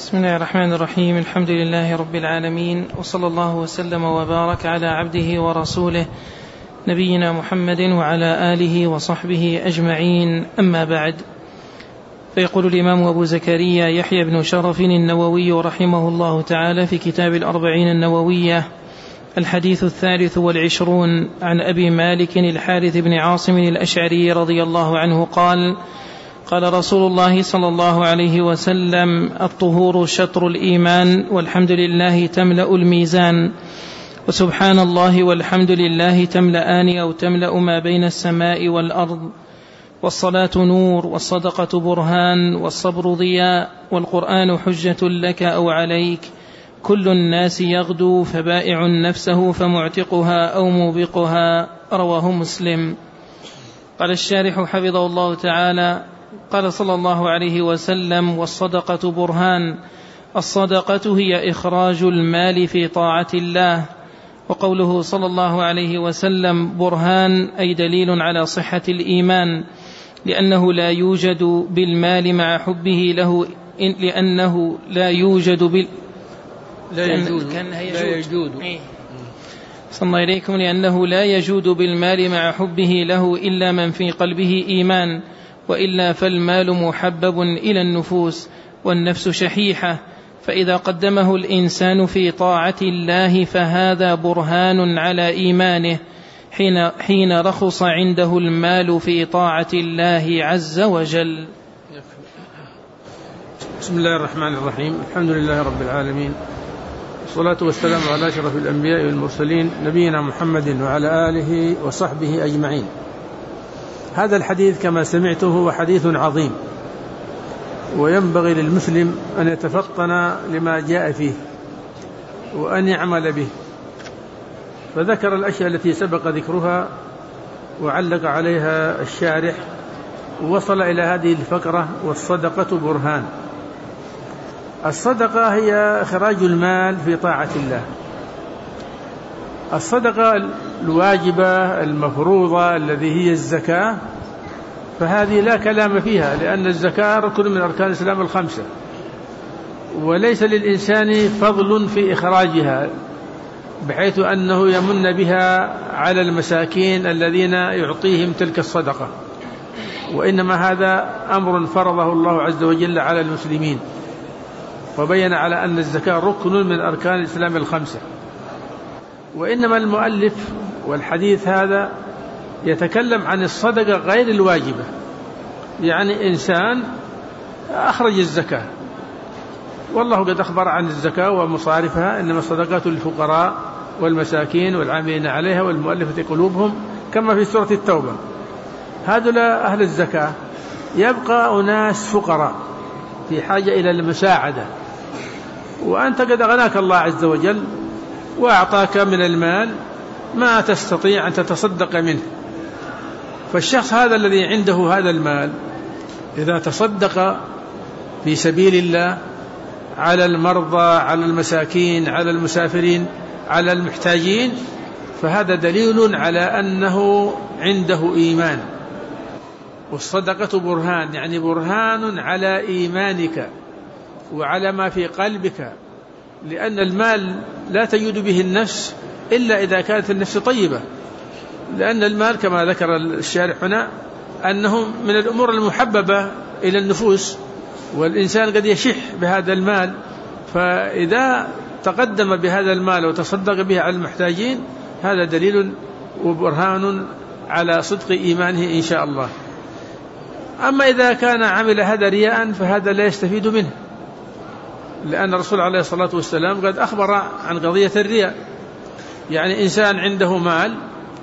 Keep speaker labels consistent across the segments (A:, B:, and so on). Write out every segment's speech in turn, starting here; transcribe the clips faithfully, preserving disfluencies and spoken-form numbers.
A: بسم الله الرحمن الرحيم. الحمد لله رب العالمين، وصلى الله وسلم وبارك على عبده ورسوله نبينا محمد وعلى آله وصحبه أجمعين، أما بعد. فيقول الإمام أبو زكريا يحيى بن شرف النووي رحمه الله تعالى في كتاب الأربعين النووية: الحديث الثالث والعشرون، عن أبي مالك الحارث بن عاصم الأشعري رضي الله عنه قال: قال رسول الله صلى الله عليه وسلم: الطهور شطر الإيمان، والحمد لله تملأ الميزان، وسبحان الله والحمد لله تملأان أو تملأ ما بين السماء والأرض، والصلاة نور، والصدقة برهان، والصبر ضياء، والقرآن حجة لك أو عليك، كل الناس يغدو فبائع نفسه فمعتقها أو موبقها. رواه مسلم. قال الشارح حفظه الله تعالى: قال صلى الله عليه وسلم: والصدقة برهان. الصدقة هي إخراج المال في طاعة الله. وقوله صلى الله عليه وسلم برهان أي دليل على صحة الإيمان، لأنه لا يوجد بالمال مع حبه له، لأنه لا يوجد بال
B: لا يجود لا يجود
A: صلى الله إليكم لأنه لا يجود بالمال مع حبه له إلا من في قلبه إيمان، وإلا فالمال محبب إلى النفوس، والنفس شحيحة، فإذا قدمه الإنسان في طاعة الله فهذا برهان على إيمانه حين, حين رخص عنده المال في طاعة الله عز وجل.
B: بسم الله الرحمن الرحيم. الحمد لله رب العالمين، والصلاة والسلام على أشرف الأنبياء والمرسلين نبينا محمد وعلى آله وصحبه أجمعين. هذا الحديث كما سمعته هو حديث عظيم، وينبغي للمسلم أن يتفطن لما جاء فيه وأن يعمل به. فذكر الأشياء التي سبق ذكرها وعلق عليها الشارح، ووصل إلى هذه الفقرة: والصدقة برهان. الصدقة هي إخراج المال في طاعة الله. الصدقة الواجبة المفروضة الذي هي الزكاة، فهذه لا كلام فيها، لأن الزكاة ركن من أركان الإسلام الخمسة، وليس للإنسان فضل في إخراجها بحيث أنه يمن بها على المساكين الذين يعطيهم تلك الصدقة، وإنما هذا أمر فرضه الله عز وجل على المسلمين، وبين على أن الزكاة ركن من أركان الإسلام الخمسة. وإنما المؤلف والحديث هذا يتكلم عن الصدقة غير الواجبة، يعني إنسان أخرج الزكاة، والله قد أخبر عن الزكاة ومصارفها: إنما الصدقات للفقراء والمساكين والعاملين عليها والمؤلفة قلوبهم، كما في سورة التوبة. هؤلاء أهل الزكاة. يبقى أناس فقراء في حاجة إلى المساعدة، وأنت قد أغناك الله عز وجل وأعطاك من المال ما تستطيع أن تتصدق منه. فالشخص هذا الذي عنده هذا المال إذا تصدق في سبيل الله على المرضى، على المساكين، على المسافرين، على المحتاجين، فهذا دليل على أنه عنده إيمان. والصدقة برهان، يعني برهان على إيمانك وعلى ما في قلبك، لأن المال لا تجود به النفس إلا إذا كانت النفس طيبة، لأن المال كما ذكر الشارح هنا أنه من الأمور المحببة إلى النفوس، والإنسان قد يشح بهذا المال، فإذا تقدم بهذا المال وتصدق به على المحتاجين هذا دليل وبرهان على صدق إيمانه إن شاء الله. أما إذا كان عمل هذا رياء فهذا لا يستفيد منه، لأن الرسول عليه الصلاة والسلام قد أخبر عن قضية الرياء، يعني إنسان عنده مال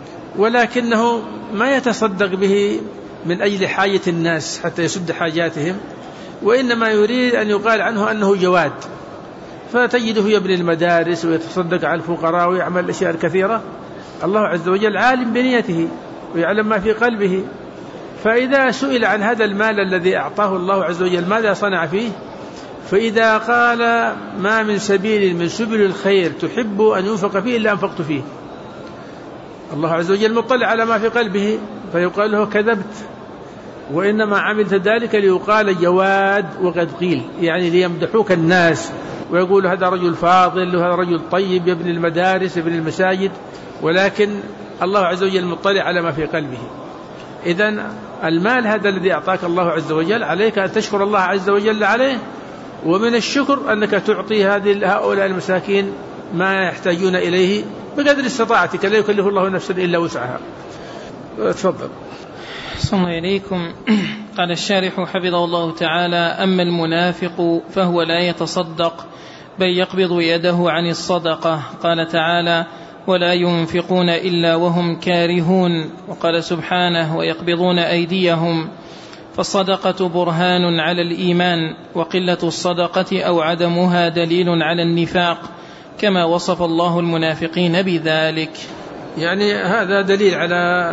B: ولكنه ما يتصدق به من أجل حاجة الناس حتى يسد حاجاتهم، وإنما يريد أن يقال عنه أنه جواد، فتجده يبني المدارس ويتصدق على الفقراء ويعمل الأشياء الكثيرة. الله عز وجل عالم بنيته ويعلم ما في قلبه، فإذا سئل عن هذا المال الذي أعطاه الله عز وجل ماذا صنع فيه، فإذا قال: ما من سبيل من سبل الخير تحب أن ينفق فيه إلا أنفقت فيه، الله عز وجل مطلع على ما في قلبه، فيقال له: كذبت، وإنما عملت ذلك ليقال جواد وقد قيل، يعني ليمدحوك الناس ويقول هذا رجل فاضل وهذا رجل طيب يبني المدارس يبني المساجد، ولكن الله عز وجل مطلع على ما في قلبه. إذن المال هذا الذي أعطاك الله عز وجل عليك أن تشكر الله عز وجل عليه، ومن الشكر أنك تعطي هذه هؤلاء المساكين ما يحتاجون إليه بقدر استطاعتك، لا يكلف الله نفسا إلا وسعها. تفضل.
A: صلى الله إليكم. قال الشارح حفظه الله تعالى: أما المنافق فهو لا يتصدق بل يقبض يده عن الصدقة. قال تعالى: ولا ينفقون إلا وهم كارهون. وقال سبحانه: ويقبضون أيديهم. فالصدقة برهان على الإيمان، وقلة الصدقة أو عدمها دليل على النفاق، كما وصف الله المنافقين بذلك.
B: يعني هذا دليل على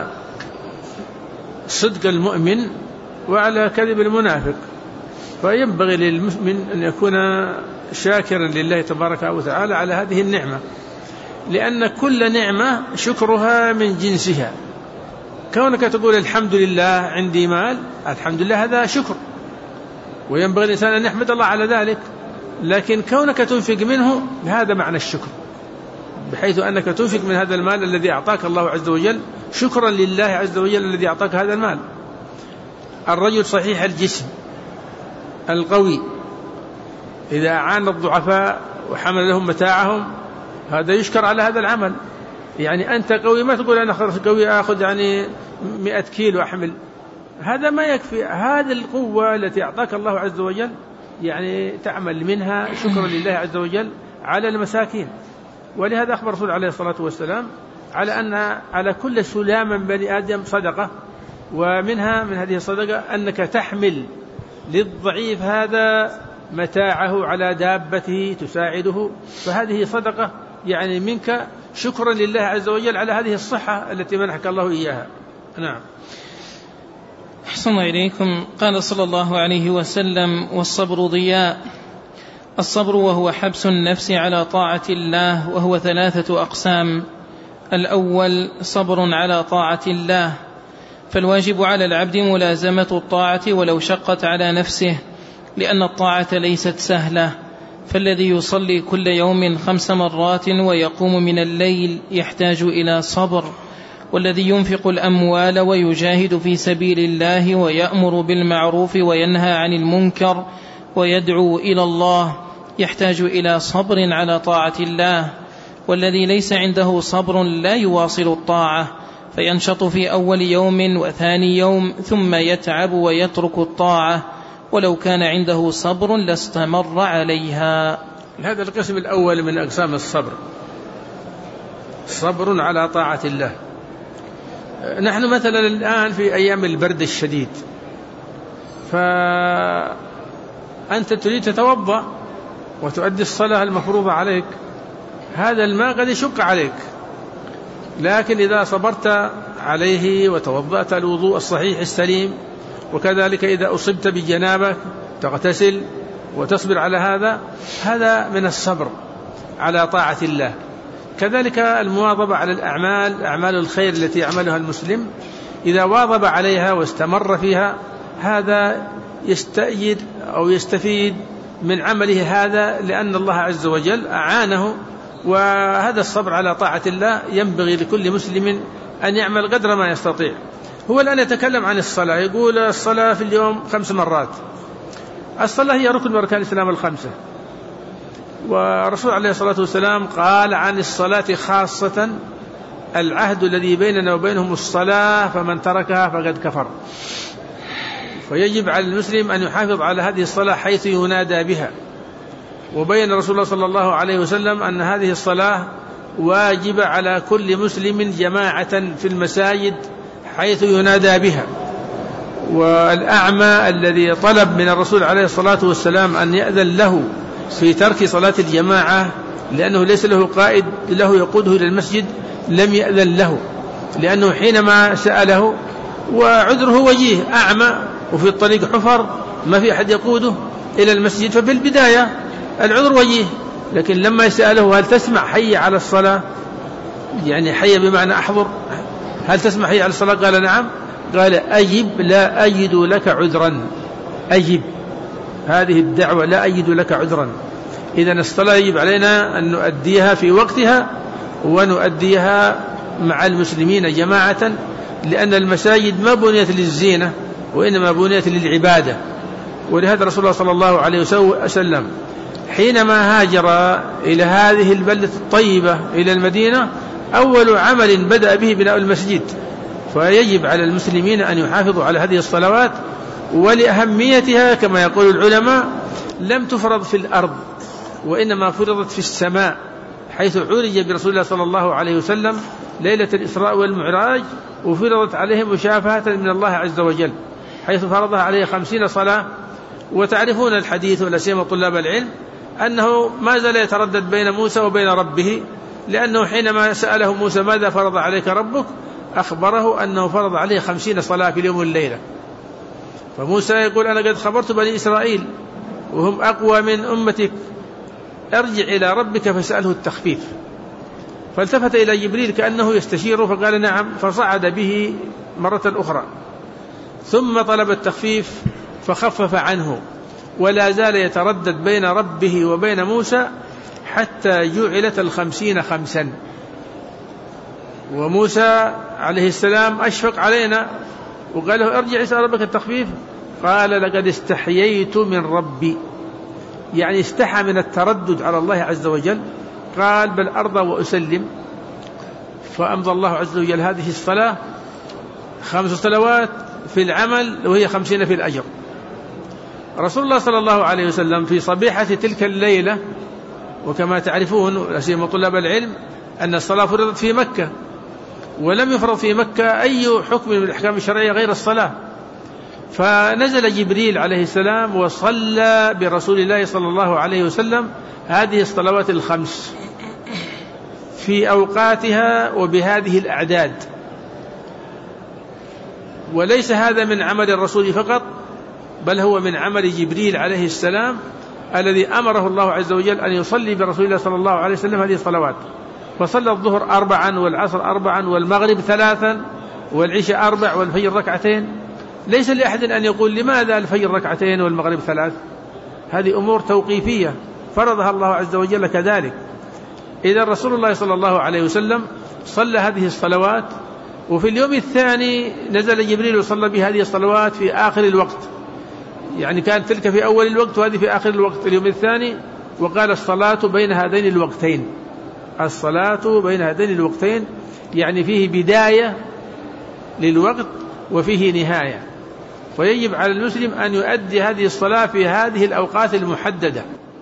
B: صدق المؤمن وعلى كذب المنافق، فينبغي للمؤمن أن يكون شاكرا لله تبارك وتعالى على هذه النعمة، لأن كل نعمة شكرها من جنسها. كونك تقول الحمد لله عندي مال، الحمد لله هذا شكر، وينبغي الإنسان أن يحمد الله على ذلك، لكن كونك تنفق منه هذا معنى الشكر، بحيث أنك تنفق من هذا المال الذي أعطاك الله عز وجل شكرا لله عز وجل الذي أعطاك هذا المال. الرجل صحيح الجسم القوي إذا أعان الضعفاء وحمل لهم متاعهم هذا يشكر على هذا العمل. يعني أنت قوي، ما تقول أنا قوي أخذ يعني مئة كيلو أحمل، هذا ما يكفي. هذه القوة التي أعطاك الله عز وجل يعني تعمل منها شكرا لله عز وجل على المساكين. ولهذا أخبر رسول عليه الصلاة والسلام على أن على كل سلام من بني آدم صدقة، ومنها من هذه الصدقة أنك تحمل للضعيف هذا متاعه على دابته تساعده، فهذه صدقة يعني منك شكرا لله عز وجل على هذه الصحة التي منحك الله إياها. نعم.
A: أحسن الله إليكم. قال صلى الله عليه وسلم: والصبر ضياء. الصبر وهو حبس النفس على طاعة الله، وهو ثلاثة أقسام. الأول صبر على طاعة الله، فالواجب على العبد ملازمة الطاعة ولو شقت على نفسه، لأن الطاعة ليست سهلة. فالذي يصلي كل يوم خمس مرات ويقوم من الليل يحتاج إلى صبر، والذي ينفق الأموال ويجاهد في سبيل الله ويأمر بالمعروف وينهى عن المنكر ويدعو إلى الله يحتاج إلى صبر على طاعة الله. والذي ليس عنده صبر لا يواصل الطاعة، فينشط في أول يوم وثاني يوم ثم يتعب ويترك الطاعة، ولو كان عنده صبر لاستمر عليها.
B: هذا القسم الأول من أقسام الصبر، صبر على طاعة الله. نحن مثلا الآن في أيام البرد الشديد، فأنت تريد تتوضأ وتؤدي الصلاة المفروضة عليك، هذا الماء قد يشق عليك، لكن إذا صبرت عليه وتوضأت الوضوء الصحيح السليم، وكذلك إذا أصبت بجنابة تغتسل وتصبر على هذا، هذا من الصبر على طاعة الله. كذلك المواظبة على الأعمال، أعمال الخير التي يعملها المسلم، إذا واظب عليها واستمر فيها هذا يستأيد أو يستفيد من عمله هذا، لأن الله عز وجل أعانه. وهذا الصبر على طاعة الله ينبغي لكل مسلم أن يعمل قدر ما يستطيع. هو الآن يتكلم عن الصلاة، يقول الصلاة في اليوم خمس مرات. الصلاة هي ركن من أركان الإسلام الخمسة، ورسول عليه الصلاة والسلام قال عن الصلاة خاصة: العهد الذي بيننا وبينهم الصلاة، فمن تركها فقد كفر. فيجب على المسلم أن يحافظ على هذه الصلاة حيث ينادى بها. وبين رسول الله صلى الله عليه وسلم أن هذه الصلاة واجبة على كل مسلم جماعة في المساجد حيث ينادى بها. والأعمى الذي طلب من الرسول عليه الصلاة والسلام أن يأذن له في ترك صلاة الجماعة لأنه ليس له قائد له يقوده إلى المسجد، لم يأذن له، لأنه حينما سأله وعذره وجيه، أعمى وفي الطريق حفر ما في أحد يقوده إلى المسجد، ففي البداية العذر وجيه. لكن لما سأله: هل تسمع حي على الصلاة؟ يعني حي بمعنى أحضر، هل تسمع حي على الصلاة؟ قال: نعم. قال أجب لا أجد لك عذرا، أجب هذه الدعوة لا أجد لك عذرا. إذن الصلاة يجب علينا أن نؤديها في وقتها ونؤديها مع المسلمين جماعة، لأن المساجد ما بنيت للزينة وإنما بنيت للعبادة. ولهذا رسول الله صلى الله عليه وسلم حينما هاجر إلى هذه البلدة الطيبة إلى المدينة أول عمل بدأ به بناء المسجد. فيجب على المسلمين أن يحافظوا على هذه الصلوات، ولأهميتها كما يقول العلماء لم تفرض في الأرض وإنما فرضت في السماء، حيث عرج برسول الله صلى الله عليه وسلم ليلة الإسراء والمعراج، وفرضت عليه مشافهة من الله عز وجل، حيث فرضها عليه خمسين صلاة. وتعرفون الحديث ولا سيما طلاب العلم أنه ما زال يتردد بين موسى وبين ربه، لأنه حينما سأله موسى ماذا فرض عليك ربك أخبره أنه فرض عليه خمسين صلاة في اليوم والليلة. فموسى يقول أنا قد خبرت بني إسرائيل وهم أقوى من أمتك، ارجع إلى ربك فسأله التخفيف. فالتفت إلى جبريل كأنه يستشيره فقال نعم، فصعد به مرة أخرى، ثم طلب التخفيف فخفف عنه، ولا زال يتردد بين ربه وبين موسى حتى جعلت الخمسين خمسا. وموسى عليه السلام أشفق علينا وقال له ارجع إلى ربك التخفيف، قال لقد استحييت من ربي، يعني استحى من التردد على الله عز وجل، قال بل أرضى وأسلم. فأمضى الله عز وجل هذه الصلاة خمس صلوات في العمل وهي خمسين في الأجر. رسول الله صلى الله عليه وسلم في صبيحة تلك الليلة، وكما تعرفون سيما طلاب العلم أن الصلاة فرضت في مكة، ولم يفرض في مكة أي حكم من الأحكام الشرعية غير الصلاة، فنزل جبريل عليه السلام وصلى برسول الله صلى الله عليه وسلم هذه الصلوات الخمس في أوقاتها وبهذه الأعداد. وليس هذا من عمل الرسول فقط، بل هو من عمل جبريل عليه السلام الذي أمره الله عز وجل أن يصلي برسول الله صلى الله عليه وسلم هذه الصلوات. فصلى الظهر أربعا والعصر أربعا والمغرب ثلاثا والعشاء أربع والفجر ركعتين. ليس لأحد أن يقول لماذا الفجر ركعتين والمغرب ثلاث، هذه أمور توقيفية فرضها الله عز وجل كذلك. إذا رسول الله صلى الله عليه وسلم صلى هذه الصلوات، وفي اليوم الثاني نزل جبريل وصلى بهذه الصلوات في آخر الوقت، يعني كانت تلك في أول الوقت وهذه في آخر الوقت اليوم الثاني. وقال الصلاة بين هذين الوقتين، الصلاة بين هذين الوقتين يعني فيه بداية للوقت وفيه نهاية. ويجب على المسلم أن يؤدي هذه الصلاة في هذه الأوقات المحددة،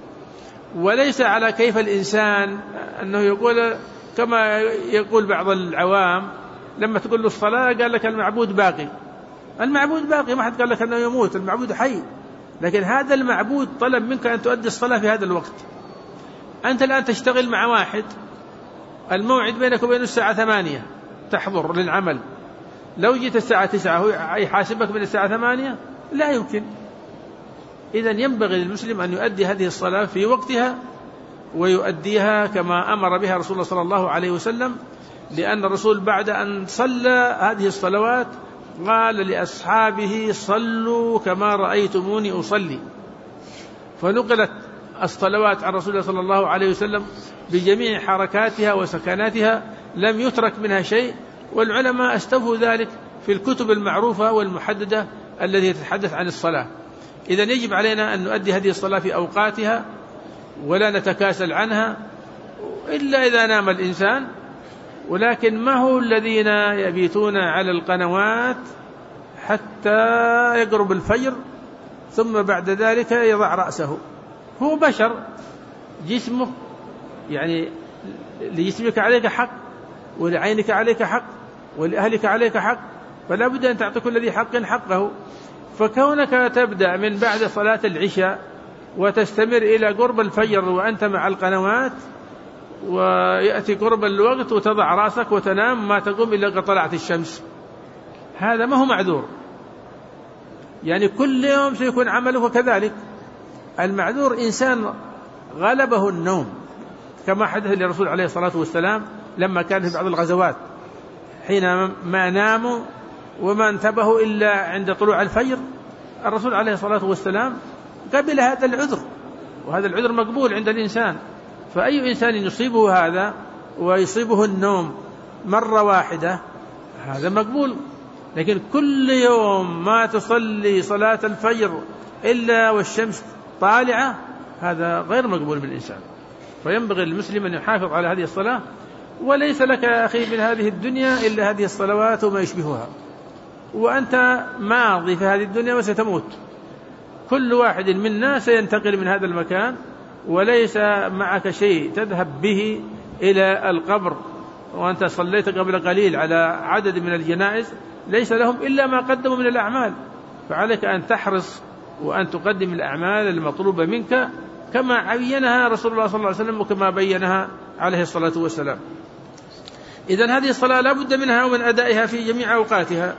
B: وليس على كيف الإنسان أنه يقول كما يقول بعض العوام لما تقول له الصلاة قال لك المعبود باقي. المعبود باقي، ما حد قال لك أنه يموت، المعبود حي، لكن هذا المعبود طلب منك أن تؤدي الصلاة في هذا الوقت. أنت الآن تشتغل مع واحد، الموعد بينك وبين الساعة ثمانية تحضر للعمل، لو جيت الساعة تسعة هو يحاسبك من الساعة ثمانية؟ لا يمكن. إذن ينبغي للمسلم أن يؤدي هذه الصلاة في وقتها ويؤديها كما أمر بها رسول الله صلى الله عليه وسلم، لأن الرسول بعد أن صلى هذه الصلوات قال لأصحابه صلوا كما رأيتموني أصلي. فنقلت الصلوات عن رسول الله صلى الله عليه وسلم بجميع حركاتها وسكناتها، لم يترك منها شيء، والعلماء استوفوا ذلك في الكتب المعروفة والمحددة التي تتحدث عن الصلاة. إذن يجب علينا أن نؤدي هذه الصلاة في أوقاتها ولا نتكاسل عنها إلا إذا نام الإنسان. ولكن ما هو الذين يبيتون على القنوات حتى يقرب الفجر ثم بعد ذلك يضع رأسه؟ هو بشر، جسمه يعني لجسمك عليك حق، ولعينك عليك حق، ولأهلك عليك حق، فلا بد أن تعطي كل ذي حق حقه. فكونك تبدأ من بعد صلاة العشاء وتستمر إلى قرب الفجر وأنت مع القنوات، ويأتي قرب الوقت وتضع رأسك وتنام ما تقوم إلا قد طلعت الشمس، هذا ما هو معذور. يعني كل يوم سيكون عمله كذلك. المعذور إنسان غلبه النوم، كما حدث للرسول عليه الصلاة والسلام لما كان في بعض الغزوات حينما ناموا وما انتبهوا إلا عند طلوع الفجر، الرسول عليه الصلاة والسلام قبل هذا العذر، وهذا العذر مقبول عند الإنسان. فأي إنسان يصيبه هذا ويصيبه النوم مرة واحدة هذا مقبول، لكن كل يوم ما تصلي صلاة الفجر إلا والشمس طالعة هذا غير مقبول بالإنسان. فينبغي للمسلم أن يحافظ على هذه الصلاة، وليس لك يا أخي من هذه الدنيا إلا هذه الصلوات وما يشبهها، وأنت ماضي في هذه الدنيا وستموت. كل واحد منا سينتقل من هذا المكان وليس معك شيء تذهب به إلى القبر، وأنت صليت قبل قليل على عدد من الجنائز ليس لهم إلا ما قدموا من الأعمال، فعليك أن تحرص وأن تقدم الأعمال المطلوبة منك كما عينها رسول الله صلى الله عليه وسلم وكما بينها عليه الصلاة والسلام. إذن هذه الصلاة لا بد منها ومن أدائها في جميع أوقاتها.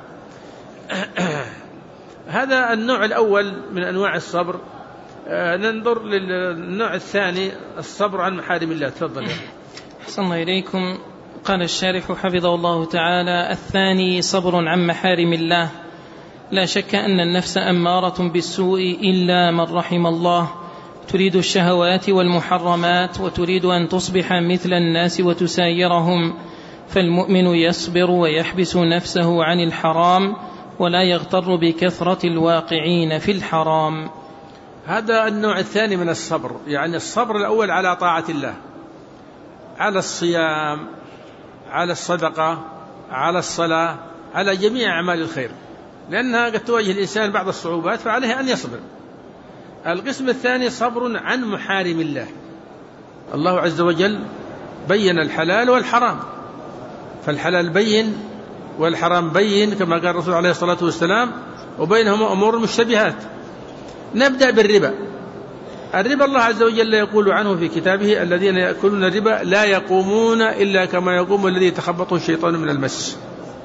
B: هذا النوع الأول من أنواع الصبر. ننظر للنوع الثاني، الصبر عن محارم الله. تفضل.
A: أحسن الله إليكم. قال الشارح حفظه الله تعالى: الثاني صبر عن محارم الله. لا شك أن النفس أمارة بالسوء إلا من رحم الله، تريد الشهوات والمحرمات وتريد أن تصبح مثل الناس وتسايرهم، فالمؤمن يصبر ويحبس نفسه عن الحرام ولا يغتر بكثرة الواقعين في الحرام.
B: هذا النوع الثاني من الصبر، يعني الصبر الأول على طاعة الله، على الصيام، على الصدقة، على الصلاة، على جميع أعمال الخير، لأنها قد تواجه الإنسان بعض الصعوبات فعليه أن يصبر. القسم الثاني صبر عن محارم الله. الله عز وجل بين الحلال والحرام، فالحلال بين والحرام بين كما قال الرسول عليه الصلاة والسلام، وبينهما أمور مشتبهات. نبدأ بالربا. الربا الله عز وجل يقول عنه في كتابه: الذين يأكلون الربا لا يقومون إلا كما يقوم الذي يتخبطه الشيطان من المس.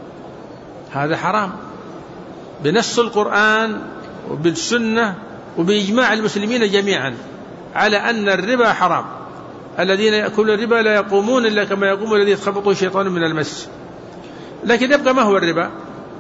B: هذا حرام بنص القرآن وبالسنة وبإجماع المسلمين جميعا على أن الربا حرام. الذين يأكلون الربا لا يقومون إلا كما يقوم الذي يتخبطه الشيطان من المس. لكن يبقى ما هو الربا؟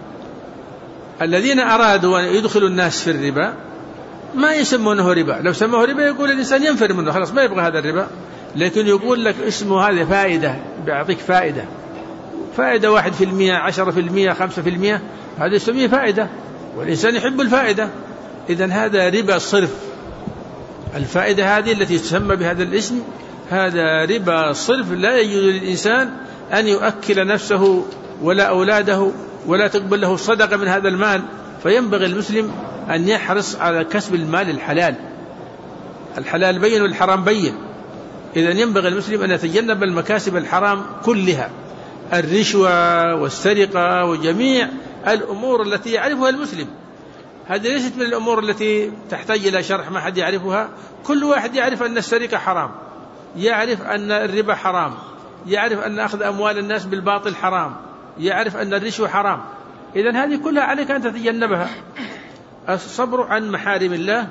B: الذين أرادوا أن يدخلوا الناس في الربا ما يسمونه ربا. لو سموه ربا يقول الإنسان ينفر منه، خلاص ما يبغى هذا الربا. لكن يقول لك اسمه هذا فائدة، بيعطيك فائدة، فائدة واحد في المية، عشرة في المية، خمسة في المية، هذا يسميه فائدة، والإنسان يحب الفائدة. إذن هذا ربا صرف. الفائدة هذه التي تسمى بهذا الاسم هذا ربا صرف. لا يجوز للإنسان أن يؤكل نفسه ولا أولاده ولا تقبل له صدقة من هذا المال. فينبغي المسلم أن يحرص على كسب المال الحلال. الحلال بين والحرام بين. إذن ينبغي المسلم أن يتجنب المكاسب الحرام كلها، الرشوة والسرقة وجميع الأمور التي يعرفها المسلم. هذه ليست من الأمور التي تحتاج إلى شرح، ما حد يعرفها. كل واحد يعرف أن السرقة حرام، يعرف أن الربا حرام، يعرف أن أخذ أموال الناس بالباطل حرام، يعرف أن الرشوة حرام. إذن هذه كلها عليك أن تتجنبها. الصبر عن محارم الله.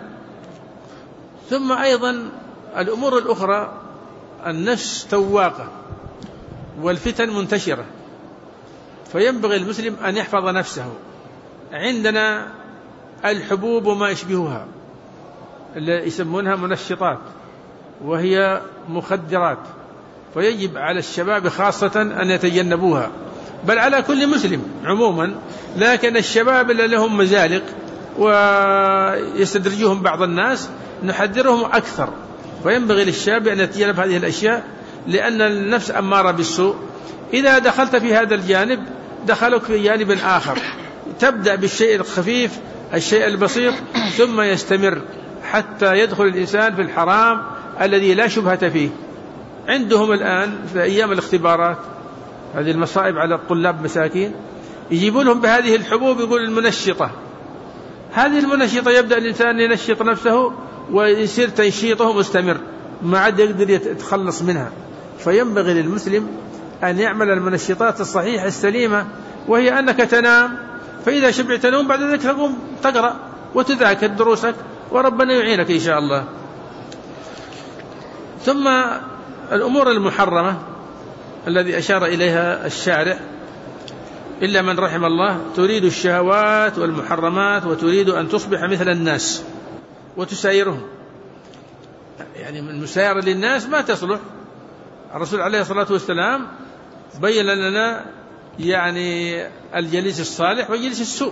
B: ثم أيضا الأمور الأخرى، النفس تواقة والفتن منتشرة، فينبغي المسلم أن يحفظ نفسه. عندنا الحبوب وما يشبهها اللي يسمونها منشطات، وهي مخدرات، فيجب على الشباب خاصة أن يتجنبوها، بل على كل مسلم عموما. لكن الشباب اللي لهم مزالق ويستدرجهم بعض الناس نحذرهم أكثر. فينبغي للشاب أن يتجنب هذه الأشياء، لأن النفس أمارة بالسوء. إذا دخلت في هذا الجانب دخلك في جانب آخر. تبدأ بالشيء الخفيف، الشيء البسيط، ثم يستمر حتى يدخل الإنسان في الحرام الذي لا شبهة فيه. عندهم الآن في أيام الاختبارات هذه المصائب على الطلاب مساكين، يجيبوا لهم بهذه الحبوب، يقول المنشطة. هذه المنشطة يبدأ الإنسان ينشط نفسه ويصير تنشيطه مستمر، ما عاد يقدر يتخلص منها. فينبغي للمسلم أن يعمل المنشطات الصحيحة السليمة، وهي أنك تنام، فإذا شبعت نوم بعد ذلك تقوم تقرأ وتذاكر دروسك وربنا يعينك إن شاء الله. ثم الأمور المحرمة الذي أشار إليها الشارع، إلا من رحم الله، تريد الشهوات والمحرمات وتريد أن تصبح مثل الناس وتسايرهم. يعني من مسايرة للناس ما تصلح. الرسول عليه الصلاة والسلام بين لنا يعني الجليس الصالح وجليس السوء،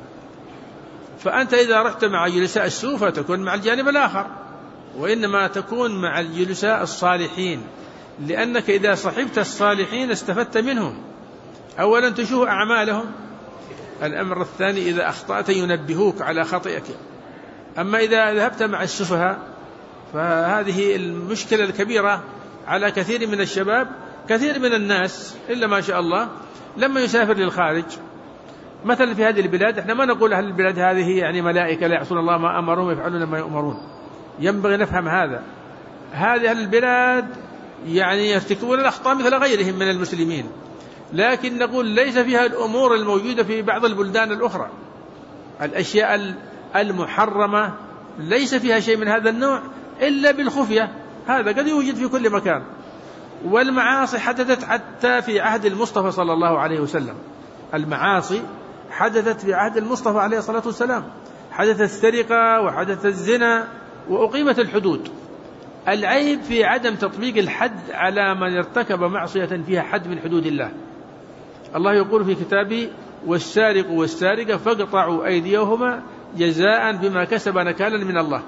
B: فأنت إذا رحت مع جلساء السوء فتكون مع الجانب الآخر، وإنما تكون مع الجلساء الصالحين، لأنك إذا صحبت الصالحين استفدت منهم. أولا تشوف أعمالهم، الأمر الثاني إذا أخطأت ينبهوك على خطئك. أما إذا ذهبت مع السفهاء فهذه المشكلة الكبيرة على كثير من الشباب. كثير من الناس إلا ما شاء الله لما يسافر للخارج، مثلا في هذه البلاد، احنا ما نقول أهل البلاد هذه يعني ملائكة لا يعصون الله ما أمرهم ويفعلون ما يؤمرون، ينبغي نفهم هذا. هذه أهل البلاد يعني يرتكبون الأخطاء مثل غيرهم من المسلمين، لكن نقول ليس فيها الأمور الموجودة في بعض البلدان الأخرى. الأشياء المحرمة ليس فيها شيء من هذا النوع إلا بالخفية، هذا قد يوجد في كل مكان. والمعاصي حدثت حتى في عهد المصطفى صلى الله عليه وسلم، المعاصي حدثت في عهد المصطفى عليه الصلاة والسلام، حدثت السرقة وحدث الزنا وأقيمت الحدود. العيب في عدم تطبيق الحد على من ارتكب معصية فيها حد من حدود الله. الله يقول في كتابه: والسارق والسارقة فاقطعوا أيديهما جزاء بما كسب نكالا من الله.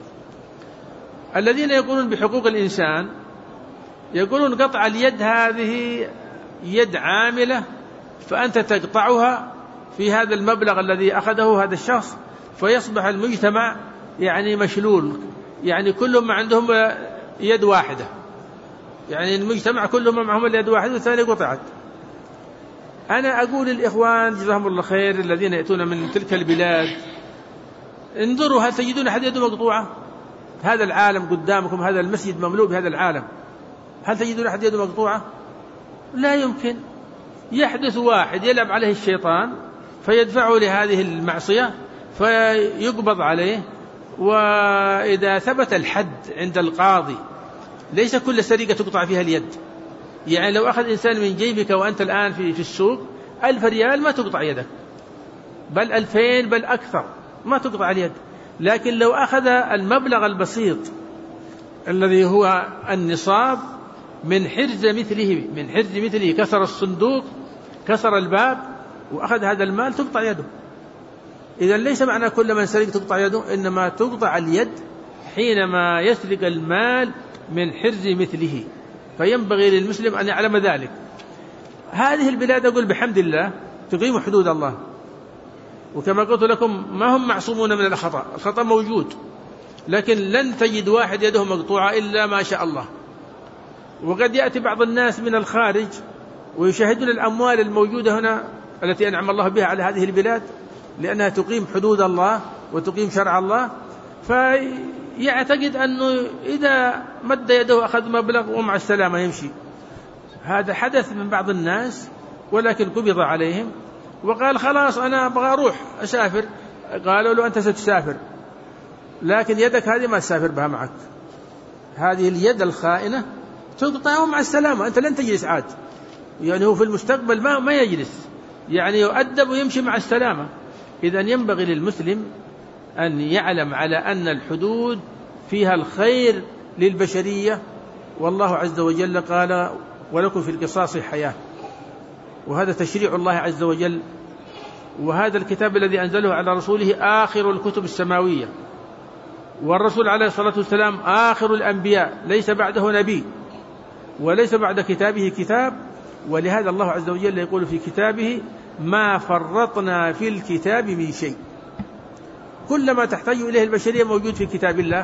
B: الذين يقولون بحقوق الإنسان يقولون قطع اليد هذه يد عاملة، فأنت تقطعها في هذا المبلغ الذي أخذه هذا الشخص، فيصبح المجتمع يعني مشلول، يعني كلهم ما عندهم يد واحدة، يعني المجتمع كلهم معهم اليد واحدة والثانية قطعت. أنا أقول للإخوان جزاهم الله خير الذين يأتون من تلك البلاد، انظروا هل تجدون أحد يده مقطوعة؟ هذا العالم قدامكم، هذا المسجد مملوء بهذا العالم، هل تجدون أحد يده مقطوعة؟ لا يمكن. يحدث واحد يلعب عليه الشيطان فيدفعه لهذه المعصية فيقبض عليه، وإذا ثبت الحد عند القاضي ليس كل سرقة تقطع فيها اليد. يعني لو أخذ إنسان من جيبك وأنت الآن في, في السوق ألف ريال ما تقطع يدك، بل ألفين بل أكثر ما تقطع اليد. لكن لو أخذ المبلغ البسيط الذي هو النصاب من حرز مثله من حرز مثله كسر الصندوق كسر الباب وأخذ هذا المال تقطع يده. إذن ليس معنى كل من سرق تقطع يده، إنما تقطع اليد حينما يسرق المال من حرز مثله، فينبغي للمسلم أن يعلم ذلك. هذه البلاد أقول بحمد الله تقيم حدود الله، وكما قلت لكم ما هم معصومون من الخطأ، الخطأ موجود، لكن لن تجد واحد يده مقطوعة إلا ما شاء الله. وقد يأتي بعض الناس من الخارج ويشاهدون الأموال الموجودة هنا التي أنعم الله بها على هذه البلاد، لأنها تقيم حدود الله وتقيم شرع الله، فيعتقد أنه إذا مد يده أخذ مبلغ ومع السلامة يمشي. هذا حدث من بعض الناس، ولكن قبض عليهم وقال خلاص أنا أبغى أروح أسافر. قالوا له أنت ستسافر، لكن يدك هذه ما تسافر بها معك، هذه اليد الخائنة تقطع مع السلامة، أنت لن تجلس عاد. يعني هو في المستقبل ما, ما يجلس، يعني يؤدب ويمشي مع السلامة. إذن ينبغي للمسلم أن يعلم على أن الحدود فيها الخير للبشرية، والله عز وجل قال ولكم في القصاص حياة، وهذا تشريع الله عز وجل، وهذا الكتاب الذي أنزله على رسوله آخر الكتب السماوية، والرسول عليه الصلاة والسلام آخر الأنبياء، ليس بعده نبي وليس بعد كتابه كتاب. ولهذا الله عز وجل يقول في كتابه ما فرطنا في الكتاب من شيء، كل ما تحتاج إليه البشرية موجود في كتاب الله،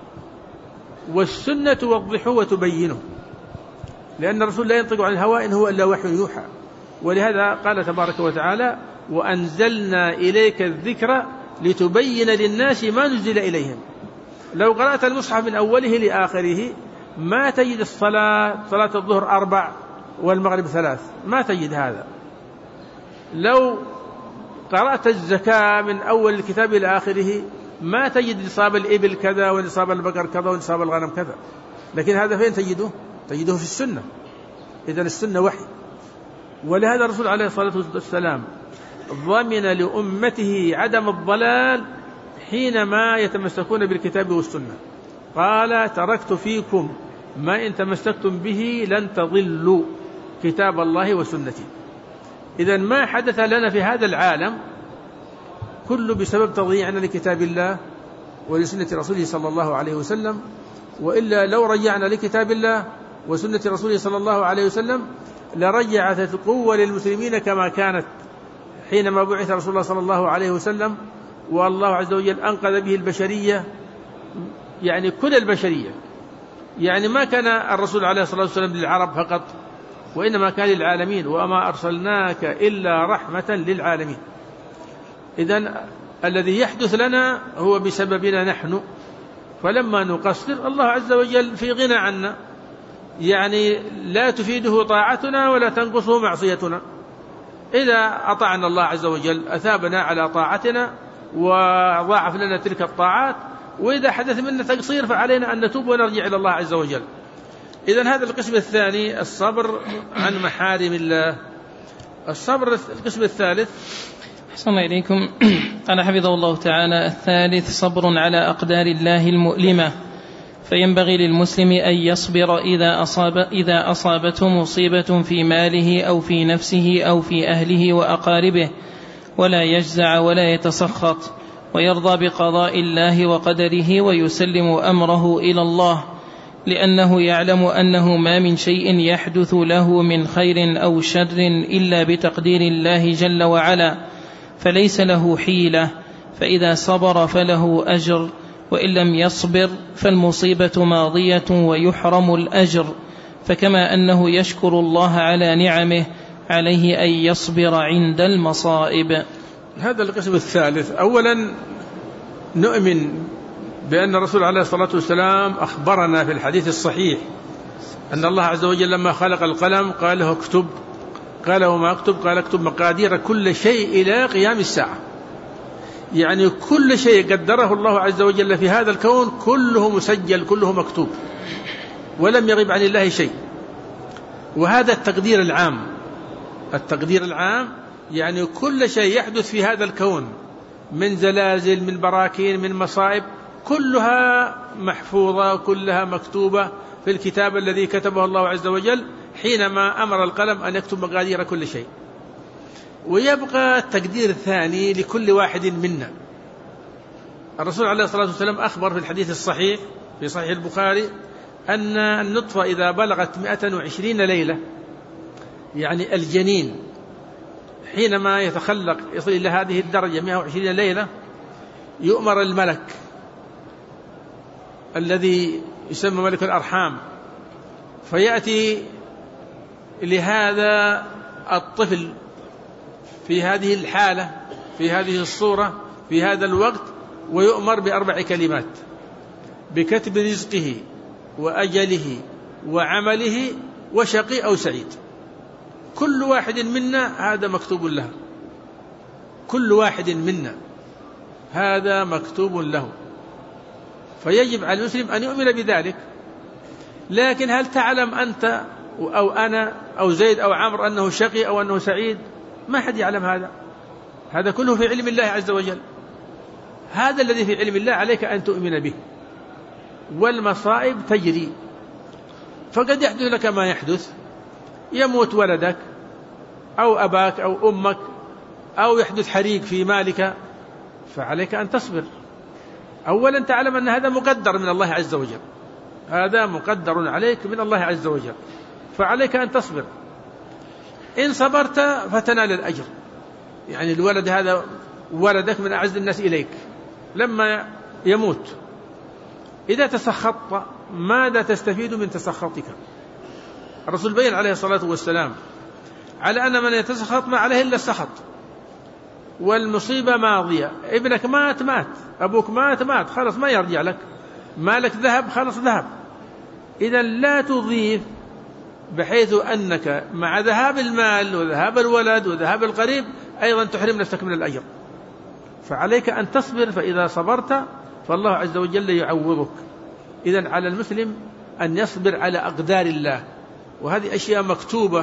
B: والسنة توضحه وتبينه، لأن الرسول لا ينطق عن الهوى إن هو إلا وحي يوحى. ولهذا قال تبارك وتعالى وأنزلنا إليك الذكر لتبين للناس ما نزل إليهم. لو قرأت المصحف من أوله لآخره ما تجد الصلاة صلاة الظهر أربع والمغرب ثلاث، ما تجد هذا. لو قرأت الزكاة من أول الكتاب إلى آخره ما تجد نصاب الإبل كذا ونصاب البقر كذا ونصاب الغنم كذا، لكن هذا فين تجده؟ تجده في السنة. إذن السنة وحي. ولهذا الرسول عليه الصلاة والسلام ضمن لأمته عدم الضلال حينما يتمسكون بالكتاب والسنة. قال تركت فيكم ما إن تمسكتم به لن تضلوا كتاب الله وسنتي. إذن ما حدث لنا في هذا العالم كله بسبب تضييعنا لكتاب الله ولسنة رسوله صلى الله عليه وسلم، وإلا لو رجعنا لكتاب الله وسنة رسوله صلى الله عليه وسلم لرجعت القوة للمسلمين كما كانت حينما بعث رسول الله صلى الله عليه وسلم، والله عز وجل أنقذ به البشرية، يعني كل البشرية. يعني ما كان الرسول عليه الصلاة والسلام للعرب فقط، وإنما كان للعالمين، وما أرسلناك إلا رحمة للعالمين. إذن الذي يحدث لنا هو بسببنا نحن، فلما نقصر الله عز وجل في غنى عنا، يعني لا تفيده طاعتنا ولا تنقصه معصيتنا. إذا أطعنا الله عز وجل أثابنا على طاعتنا وضاعف لنا تلك الطاعات، وإذا حدث منا تقصير فعلينا أن نتوب ونرجع إلى الله عز وجل. إذن هذا القسم الثاني، الصبر عن محارم الله. الصبر القسم الثالث،
A: أحسن إليكم، قال حفظه الله تعالى: الثالث صبر على أقدار الله المؤلمة. فينبغي للمسلم أن يصبر إذا أصاب إذا أصابته مصيبة في ماله أو في نفسه أو في أهله وأقاربه، ولا يجزع ولا يتسخط، ويرضى بقضاء الله وقدره ويسلم أمره إلى الله، لأنه يعلم أنه ما من شيء يحدث له من خير أو شر إلا بتقدير الله جل وعلا، فليس له حيلة. فإذا صبر فله أجر، وإن لم يصبر فالمصيبة ماضية ويحرم الأجر. فكما أنه يشكر الله على نعمه عليه أن يصبر عند المصائب.
B: هذا القسم الثالث. أولا نؤمن بأن الرسول عليه الصلاة والسلام أخبرنا في الحديث الصحيح أن الله عز وجل لما خلق القلم قال له اكتب، قال وما اكتب؟ قال اكتب مقادير كل شيء إلى قيام الساعة. يعني كل شيء قدره الله عز وجل في هذا الكون كله مسجل، كله مكتوب، ولم يغب عن الله شيء. وهذا التقدير العام، التقدير العام يعني كل شيء يحدث في هذا الكون من زلازل، من براكين، من مصائب، كلها محفوظة، كلها مكتوبة في الكتاب الذي كتبه الله عز وجل حينما أمر القلم أن يكتب مقادير كل شيء. ويبقى التقدير الثاني لكل واحد منا. الرسول عليه الصلاة والسلام أخبر في الحديث الصحيح في صحيح البخاري أن النطفة إذا بلغت مئة وعشرين ليلة، يعني الجنين حينما يتخلق يصل إلى هذه الدرجة مئة وعشرين ليلة، يؤمر الملك الذي يسمى ملك الأرحام فيأتي لهذا الطفل في هذه الحالة، في هذه الصورة، في هذا الوقت، ويؤمر بأربع كلمات: بكتب رزقه وأجله وعمله وشقي أو سعيد. كل واحد منا هذا مكتوب له، كل واحد منا هذا مكتوب له، فيجب على المسلم أن يؤمن بذلك. لكن هل تعلم أنت أو أنا أو زيد أو عمرو أنه شقي أو أنه سعيد؟ ما حد يعلم هذا، هذا كله في علم الله عز وجل. هذا الذي في علم الله عليك أن تؤمن به. والمصائب تجري، فقد يحدث لك ما يحدث، يموت ولدك أو أباك أو أمك، أو يحدث حريق في مالك، فعليك أن تصبر. أولا تعلم أن هذا مقدر من الله عز وجل، هذا مقدر عليك من الله عز وجل، فعليك أن تصبر. إن صبرت فتنال الأجر. يعني الولد هذا ولدك من أعز الناس إليك، لما يموت إذا تسخطت ماذا تستفيد من تسخطك؟ الرسول بين عليه الصلاة والسلام على أن من يتسخط ما عليه إلا السخط، والمصيبة ماضية. ابنك مات مات، أبوك مات مات، خلص ما يرجع لك، مالك ذهب خلص ذهب. إذا لا تضيف بحيث أنك مع ذهاب المال وذهاب الولد وذهاب القريب أيضا تحرم نفسك من الأجر. فعليك أن تصبر، فإذا صبرت فالله عز وجل يعوضك. إذن على المسلم أن يصبر على أقدار الله، وهذه أشياء مكتوبة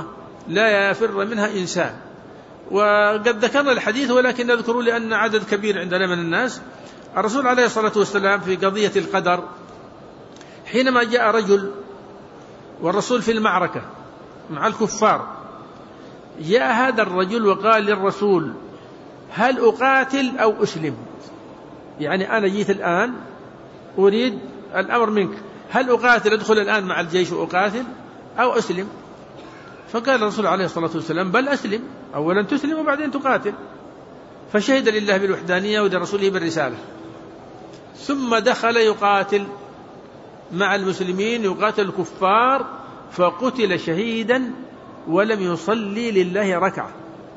B: لا يفر منها إنسان. وقد ذكرنا الحديث ولكن نذكره لأن عدد كبير عندنا من الناس. الرسول عليه الصلاة والسلام في قضية القدر حينما جاء رجل والرسول في المعركة مع الكفار، جاء هذا الرجل وقال للرسول: هل أقاتل أو أسلم؟ يعني أنا جيت الآن أريد الأمر منك، هل أقاتل أدخل الآن مع الجيش وأقاتل أو أسلم؟ فقال الرسول عليه الصلاة والسلام: بل أسلم، أولا تسلم وبعدين تقاتل. فشهد لله بالوحدانية ولرسوله بالرسالة، ثم دخل يقاتل مع المسلمين، يقاتل الكفار، فقتل شهيدا ولم يصلي لله ركعة.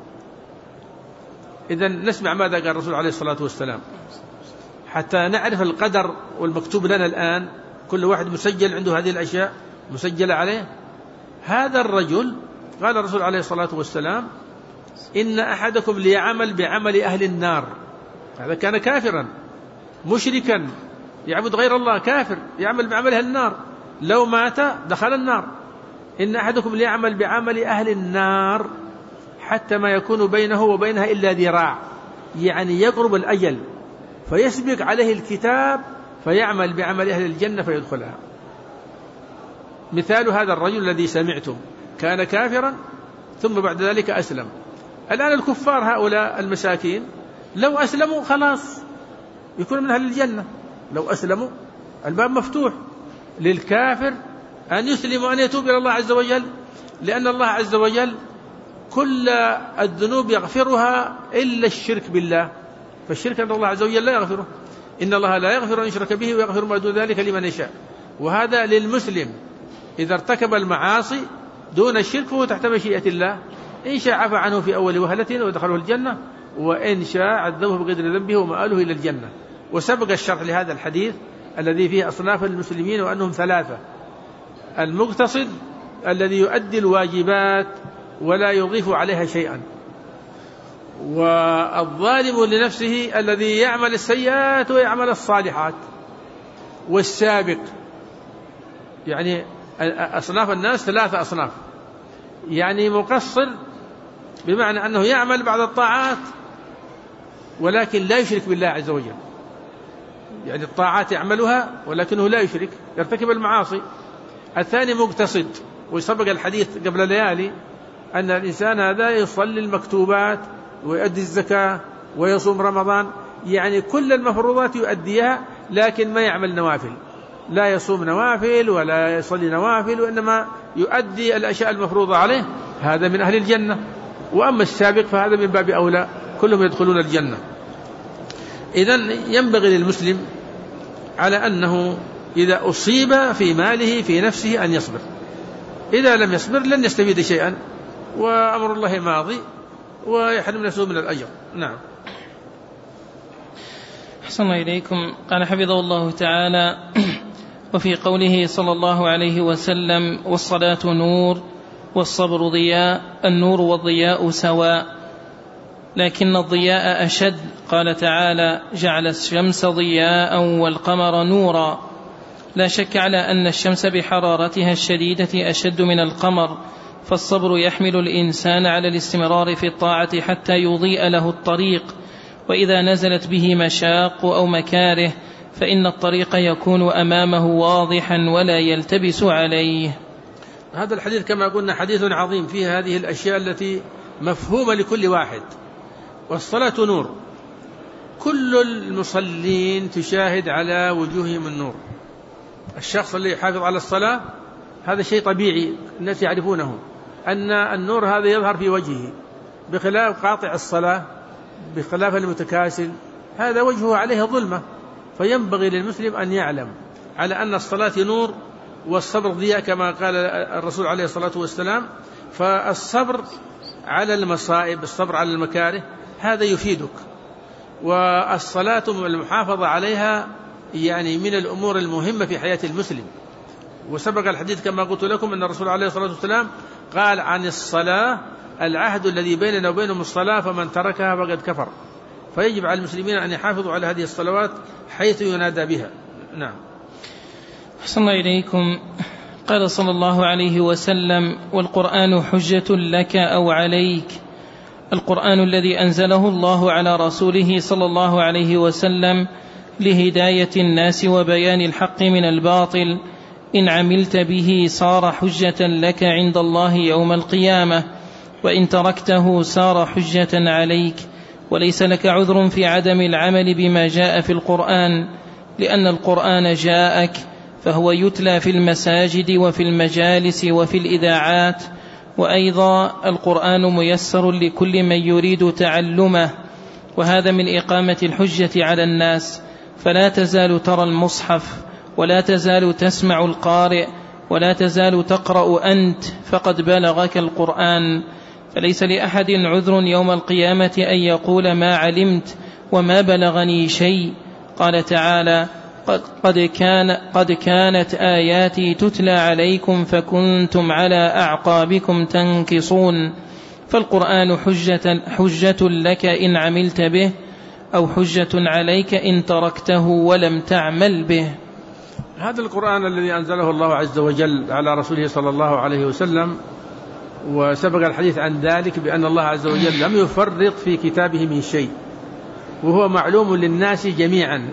B: إذن نسمع ماذا قال الرسول عليه الصلاة والسلام حتى نعرف القدر والمكتوب لنا الآن. كل واحد مسجل عنده هذه الأشياء مسجلة عليه. هذا الرجل قال الرسول عليه الصلاة والسلام: إن أحدكم ليعمل بعمل أهل النار. هذا كان كافرا مشركا يعبد غير الله، كافر يعمل بعمل أهل النار، لو مات دخل النار. إن أحدكم ليعمل بعمل أهل النار حتى ما يكون بينه وبينها إلا ذراع، يعني يقرب الأجل، فيسبق عليه الكتاب فيعمل بعمل أهل الجنة فيدخلها. مثال هذا الرجل الذي سمعتم كان كافرا ثم بعد ذلك أسلم. الآن الكفار هؤلاء المساكين لو أسلموا خلاص يكون من أهل الجنة، لو أسلموا الباب مفتوح للكافر أن يسلم وأن يتوب إلى الله عز وجل، لأن الله عز وجل كل الذنوب يغفرها إلا الشرك بالله، فالشرك أن الله عز وجل لا يغفره. إن الله لا يغفر أن يشرك به ويغفر ما دون ذلك لمن يشاء. وهذا للمسلم إذا ارتكب المعاصي دون الشرك فهو تحت مشيئة الله، إن شاء عفى عنه في أول وهلة ودخله الجنة، وإن شاء عذبه بقدر ذنبه ومآله إلى الجنة. وسبق الشرح لهذا الحديث الذي فيه أصناف المسلمين وأنهم ثلاثة: المقتصد الذي يؤدي الواجبات ولا يضيف عليها شيئا، والظالم لنفسه الذي يعمل السيئات ويعمل الصالحات، والسابق. يعني أصناف الناس ثلاثة أصناف، يعني مقصر بمعنى أنه يعمل بعض الطاعات ولكن لا يشرك بالله عز وجل، يعني الطاعات يعملها ولكنه لا يشرك، يرتكب المعاصي. الثاني مقتصد، وسبق الحديث قبل ليالي أن الإنسان هذا يصلي المكتوبات ويؤدي الزكاة ويصوم رمضان، يعني كل المفروضات يؤديها لكن ما يعمل نوافل، لا يصوم نوافل ولا يصلي نوافل، وإنما يؤدي الأشياء المفروضة عليه، هذا من أهل الجنة. وأما السابق فهذا من باب أولى، كلهم يدخلون الجنة. إذن ينبغي للمسلم على أنه إذا أصيب في ماله في نفسه أن يصبر، إذا لم يصبر لن يستفيد شيئا، وأمر الله ماضي ويحرم نفسه من الأجر. نعم.
A: أحسن إليكم. قال حفظه الله تعالى: وفي قوله صلى الله عليه وسلم: والصلاة نور والصبر ضياء، النور والضياء سواء لكن الضياء أشد. قال تعالى: جعل الشمس ضياء والقمر نورا. لا شك على أن الشمس بحرارتها الشديدة أشد من القمر، فالصبر يحمل الإنسان على الاستمرار في الطاعة حتى يضيء له الطريق، وإذا نزلت به مشاق أو مكاره فإن الطريق يكون أمامه واضحا ولا يلتبس عليه.
B: هذا الحديث كما قلنا حديث عظيم فيه هذه الأشياء التي مفهومة لكل واحد. والصلاة نور، كل المصلين تشاهد على وجوههم النور. الشخص اللي يحافظ على الصلاة هذا شيء طبيعي، الناس يعرفونه أن النور هذا يظهر في وجهه، بخلاف قاطع الصلاة، بخلاف المتكاسل هذا وجهه عليه ظلمة. فينبغي للمسلم أن يعلم على أن الصلاة نور والصبر ضياء كما قال الرسول عليه الصلاة والسلام. فالصبر على المصائب، الصبر على المكاره، هذا يفيدك. والصلاة والمحافظة عليها يعني من الأمور المهمة في حياة المسلم. وسبق الحديث كما قلت لكم أن الرسول عليه الصلاة والسلام قال عن الصلاة: العهد الذي بيننا وبينهم الصلاة فمن تركها فقد كفر. فيجب على المسلمين أن يحافظوا على هذه الصلوات حيث ينادى بها. نعم.
A: أحسن الله إليكم. قال صلى الله عليه وسلم: والقرآن حجة لك أو عليك. القرآن الذي أنزله الله على رسوله صلى الله عليه وسلم لهداية الناس وبيان الحق من الباطل، إن عملت به صار حجة لك عند الله يوم القيامة، وإن تركته صار حجة عليك، وليس لك عذر في عدم العمل بما جاء في القرآن، لأن القرآن جاءك فهو يتلى في المساجد وفي المجالس وفي الإذاعات، وأيضا القرآن ميسر لكل من يريد تعلمه، وهذا من إقامة الحجة على الناس. فلا تزال ترى المصحف، ولا تزال تسمع القارئ، ولا تزال تقرأ أنت، فقد بلغك القرآن. فليس لأحد عذر يوم القيامة أن يقول ما علمت وما بلغني شيء. قال تعالى: قد, كان قد كانت آياتي تتلى عليكم فكنتم على أعقابكم تنكصون. فالقرآن حجة, حجة لك إن عملت به، أو حجة عليك إن تركته ولم تعمل به.
B: هذا القرآن الذي أنزله الله عز وجل على رسوله صلى الله عليه وسلم، وسبق الحديث عن ذلك بأن الله عز وجل لم يفرط في كتابه من شيء، وهو معلوم للناس جميعا.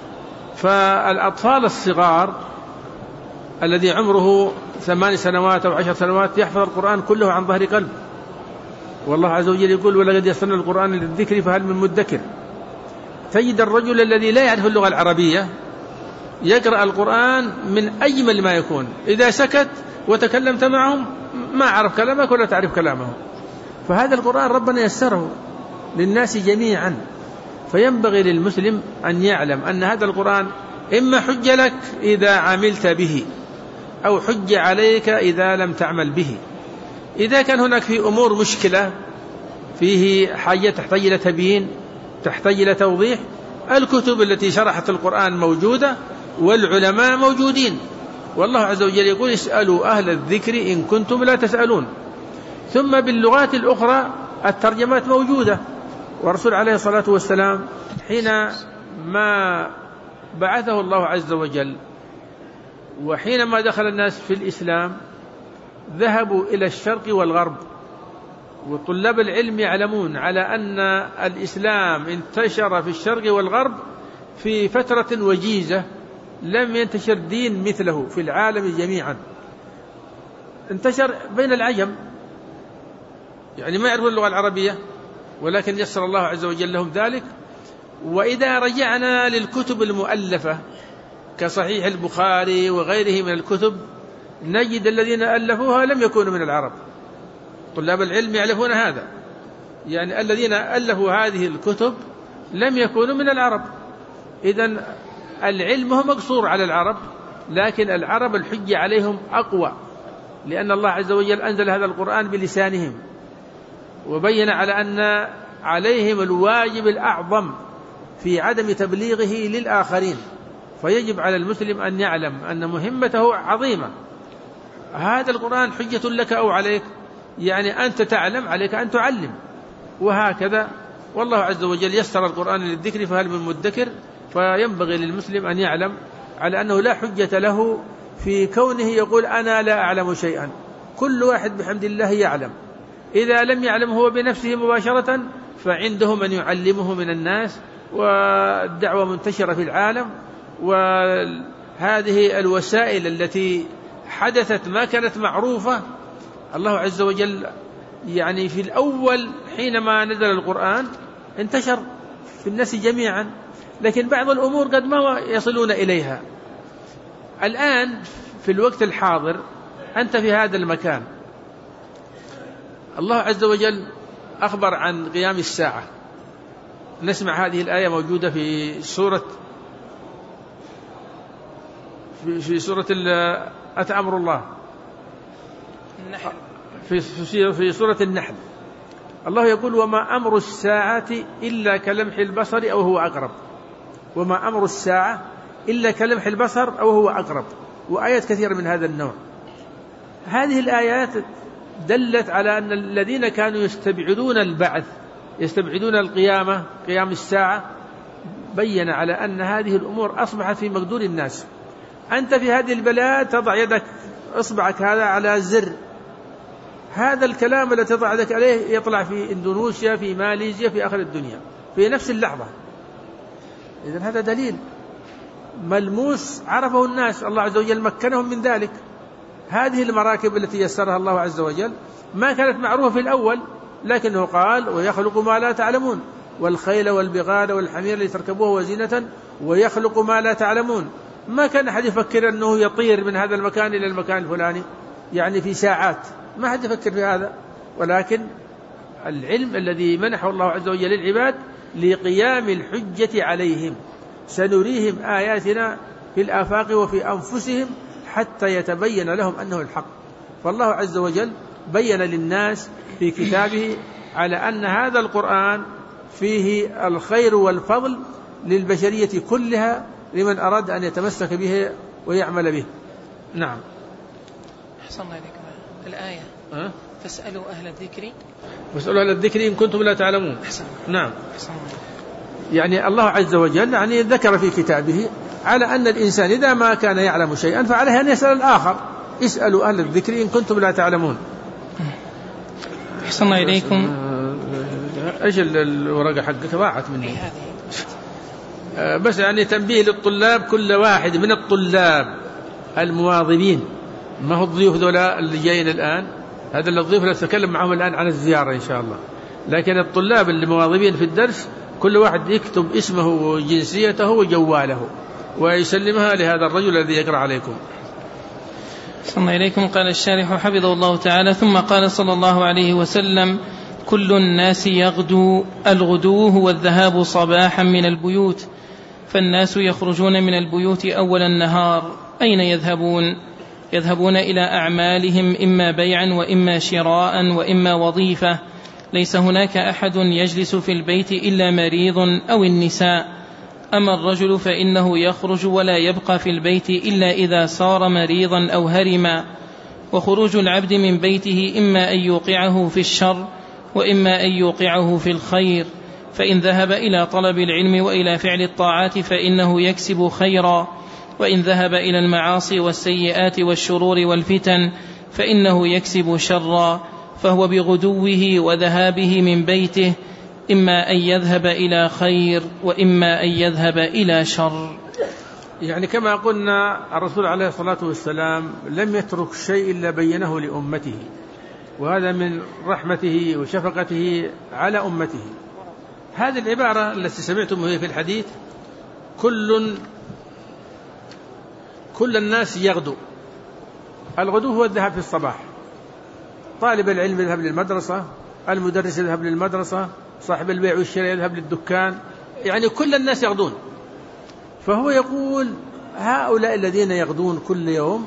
B: فالأطفال الصغار الذي عمره ثمان سنوات أو عشر سنوات يحفظ القرآن كله عن ظهر قلب، والله عز وجل يقول: ولقد يسرنا القرآن للذكر فهل من مدكر. تجد الرجل الذي لا يعرف اللغة العربية يقرأ القرآن من أجمل ما يكون، إذا سكت وتكلمت معهم ما عرف كلامك ولا تعرف كلامهم. فهذا القرآن ربنا يسره للناس جميعا، فينبغي للمسلم أن يعلم أن هذا القرآن إما حجة لك إذا عملت به، أو حجة عليك إذا لم تعمل به. إذا كان هناك في أمور مشكلة فيه حاجة تحتاج إلى تبيين، تحتاج إلى توضيح، الكتب التي شرحت القرآن موجودة والعلماء موجودين، والله عز وجل يقول: اسألوا أهل الذكر إن كنتم لا تسألون. ثم باللغات الأخرى الترجمات موجودة، والرسول عليه الصلاة والسلام حين ما بعثه الله عز وجل وحينما دخل الناس في الإسلام ذهبوا إلى الشرق والغرب، وطلاب العلم يعلمون على أن الإسلام انتشر في الشرق والغرب في فترة وجيزة لم ينتشر دين مثله في العالم جميعا. انتشر بين العجم، يعني ما يعرفون اللغة العربية، ولكن يسر الله عز وجل لهم ذلك. وإذا رجعنا للكتب المؤلفة كصحيح البخاري وغيره من الكتب نجد الذين ألفوها لم يكونوا من العرب. طلاب العلم يعرفون هذا، يعني الذين ألفوا هذه الكتب لم يكونوا من العرب. إذن العلم هو مقصور على العرب، لكن العرب الحجة عليهم أقوى، لأن الله عز وجل أنزل هذا القرآن بلسانهم، وبين على أن عليهم الواجب الأعظم في عدم تبليغه للآخرين. فيجب على المسلم أن يعلم أن مهمته عظيمة. هذا القرآن حجة لك أو عليك، يعني أنت تعلم عليك أن تعلم، وهكذا. والله عز وجل يسر القرآن للذكر فهل من مدكر. فينبغي للمسلم أن يعلم على أنه لا حجة له في كونه يقول أنا لا أعلم شيئا. كل واحد بحمد الله يعلم، إذا لم يعلم هو بنفسه مباشرة فعنده من يعلمه من الناس، والدعوة منتشرة في العالم. وهذه الوسائل التي حدثت ما كانت معروفة، الله عز وجل يعني في الأول حينما نزل القرآن انتشر في الناس جميعا، لكن بعض الأمور قد ما يصلون إليها. الآن في الوقت الحاضر أنت في هذا المكان، الله عز وجل أخبر عن قيام الساعة. نسمع هذه الآية موجودة في سورة في سورة أتى أمر الله
A: النحل،
B: في في سورة النحل. الله يقول: وما أمر الساعة إلا كلمح البصر أو هو أقرب. وما أمر الساعة إلا كلمح البصر أو هو أقرب، وآيات كثيرة من هذا النوع. هذه الآيات دلت على أن الذين كانوا يستبعدون البعث، يستبعدون القيامة، قيام الساعة، بين على أن هذه الأمور أصبحت في مقدور الناس. أنت في هذه البلاد تضع يدك إصبعك هذا على زر، هذا الكلام الذي تضع يدك عليه يطلع في إندونيسيا، في ماليزيا، في آخر الدنيا في نفس اللحظة. إذن هذا دليل ملموس عرفه الناس، الله عز وجل مكنهم من ذلك. هذه المراكب التي يسرها الله عز وجل ما كانت معروفة في الأول، لكنه قال ويخلق ما لا تعلمون، والخيل والبغال والحمير لتركبوها وزينة ويخلق ما لا تعلمون. ما كان أحد يفكر أنه يطير من هذا المكان إلى المكان الفلاني يعني في ساعات، ما حد يفكر في هذا، ولكن العلم الذي منحه الله عز وجل للعباد لقيام الحجة عليهم. سنريهم آياتنا في الآفاق وفي أنفسهم حتى يتبين لهم أنه الحق. فالله عز وجل بين للناس في كتابه على أن هذا القرآن فيه الخير والفضل للبشرية كلها لمن أراد أن يتمسك به ويعمل به. نعم.
A: أحسن الله إليكم. الآية أه؟ فاسألوا أهل الذكر
B: فاسألوا أهل الذكر إن كنتم لا تعلمون.
A: أحسن.
B: نعم.
A: أحسن.
B: يعني الله عز وجل يعني ذكر في كتابه على أن الإنسان إذا ما كان يعلم شيئا فعليه أن يسأل الآخر. اسألوا أهل الذكر إن كنتم لا تعلمون.
A: أحسن الله إليكم.
B: إيش الورقة حقك ضاعت مني. بس يعني تنبيه للطلاب، كل واحد من الطلاب المواظبين، ما هو الضيوف ذولا اللي جايين الآن، هذا الضيوف اللي نتكلم معهم الآن عن الزيارة إن شاء الله، لكن الطلاب اللي مواظبين في الدرس كل واحد يكتب اسمه وجنسيته وجواله ويسلمها لهذا الرجل الذي يقرأ عليكم.
A: صلى الله إليكم. قال الشارح حفظه الله تعالى: ثم قال صلى الله عليه وسلم: كل الناس يغدو. الغدو هو الذهاب صباحا من البيوت، فالناس يخرجون من البيوت أول النهار. أين يذهبون؟ يذهبون إلى أعمالهم، إما بيعا وإما شراء وإما وظيفة. ليس هناك أحد يجلس في البيت إلا مريض أو النساء. أما الرجل فإنه يخرج ولا يبقى في البيت إلا إذا صار مريضا أو هرما. وخروج العبد من بيته إما أن يوقعه في الشر وإما أن يوقعه في الخير، فإن ذهب إلى طلب العلم وإلى فعل الطاعات فإنه يكسب خيرا، وإن ذهب إلى المعاصي والسيئات والشرور والفتن فإنه يكسب شرا. فهو بغدوه وذهابه من بيته إما أن يذهب إلى خير وإما أن يذهب إلى شر.
B: يعني كما قلنا الرسول عليه الصلاة والسلام لم يترك شيء إلا بينه لأمته، وهذا من رحمته وشفقته على أمته. هذه العبارة التي سمعتم في الحديث كل كل الناس يغدو. الغدو هو الذهاب في الصباح، طالب العلم يذهب للمدرسة، المدرس يذهب للمدرسة، صاحب البيع والشراء يذهب للدكان، يعني كل الناس يغدون. فهو يقول هؤلاء الذين يغدون كل يوم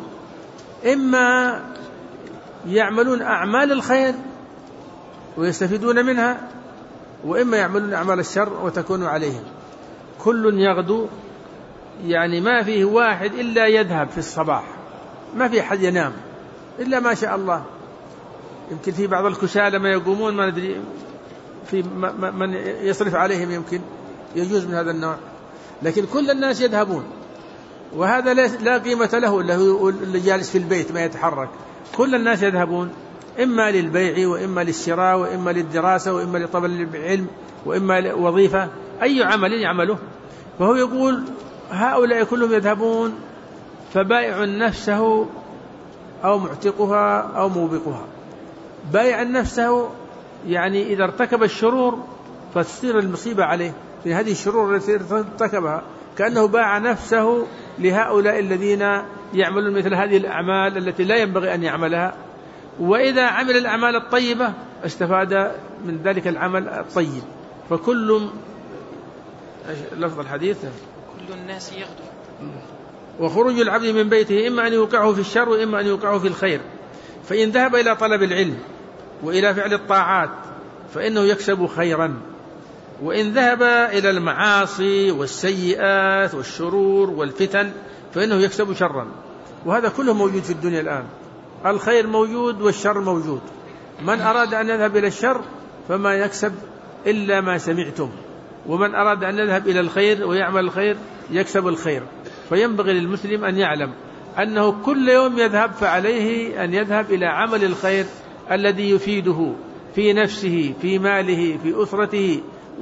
B: إما يعملون أعمال الخير ويستفيدون منها، وإما يعملون أعمال الشر وتكون عليهم. كل يغدو يعني ما فيه واحد إلا يذهب في الصباح، ما في أحد ينام إلا ما شاء الله. يمكن في بعض الكسالى ما يقومون، ما ندري في من يصرف عليهم، يمكن يجوز من هذا النوع، لكن كل الناس يذهبون. وهذا لا قيمة له إلا هو اللي جالس في البيت ما يتحرك. كل الناس يذهبون إما للبيع وإما للشراء وإما للدراسة وإما لطلب العلم وإما وظيفة، أي عمل يعمله. فهو يقول هؤلاء كلهم يذهبون، فبائع نفسه أو معتقها أو موبقها. بائع نفسه يعني إذا ارتكب الشرور فتصير المصيبة عليه في هذه الشرور التي ارتكبها، كأنه باع نفسه لهؤلاء الذين يعملون مثل هذه الأعمال التي لا ينبغي أن يعملها. وإذا عمل الأعمال الطيبة استفاد من ذلك العمل الطيب. فكل لفظ الحديث
A: كل الناس يغدو.
B: وخروج العبد من بيته إما أن يوقعه في الشر وإما أن يوقعه في الخير، فإن ذهب إلى طلب العلم وإلى فعل الطاعات فإنه يكسب خيرا، وإن ذهب إلى المعاصي والسيئات والشرور والفتن فإنه يكسب شرا. وهذا كله موجود في الدنيا الآن، الخير موجود والشر موجود. من أراد أن يذهب إلى الشر فما يكسب إلا ما سمعتم، ومن أراد أن يذهب إلى الخير ويعمل الخير يكسب الخير. فينبغي للمسلم أن يعلم أنه كل يوم يذهب فعليه أن يذهب إلى عمل الخير الذي يفيده في نفسه في ماله في أسرته،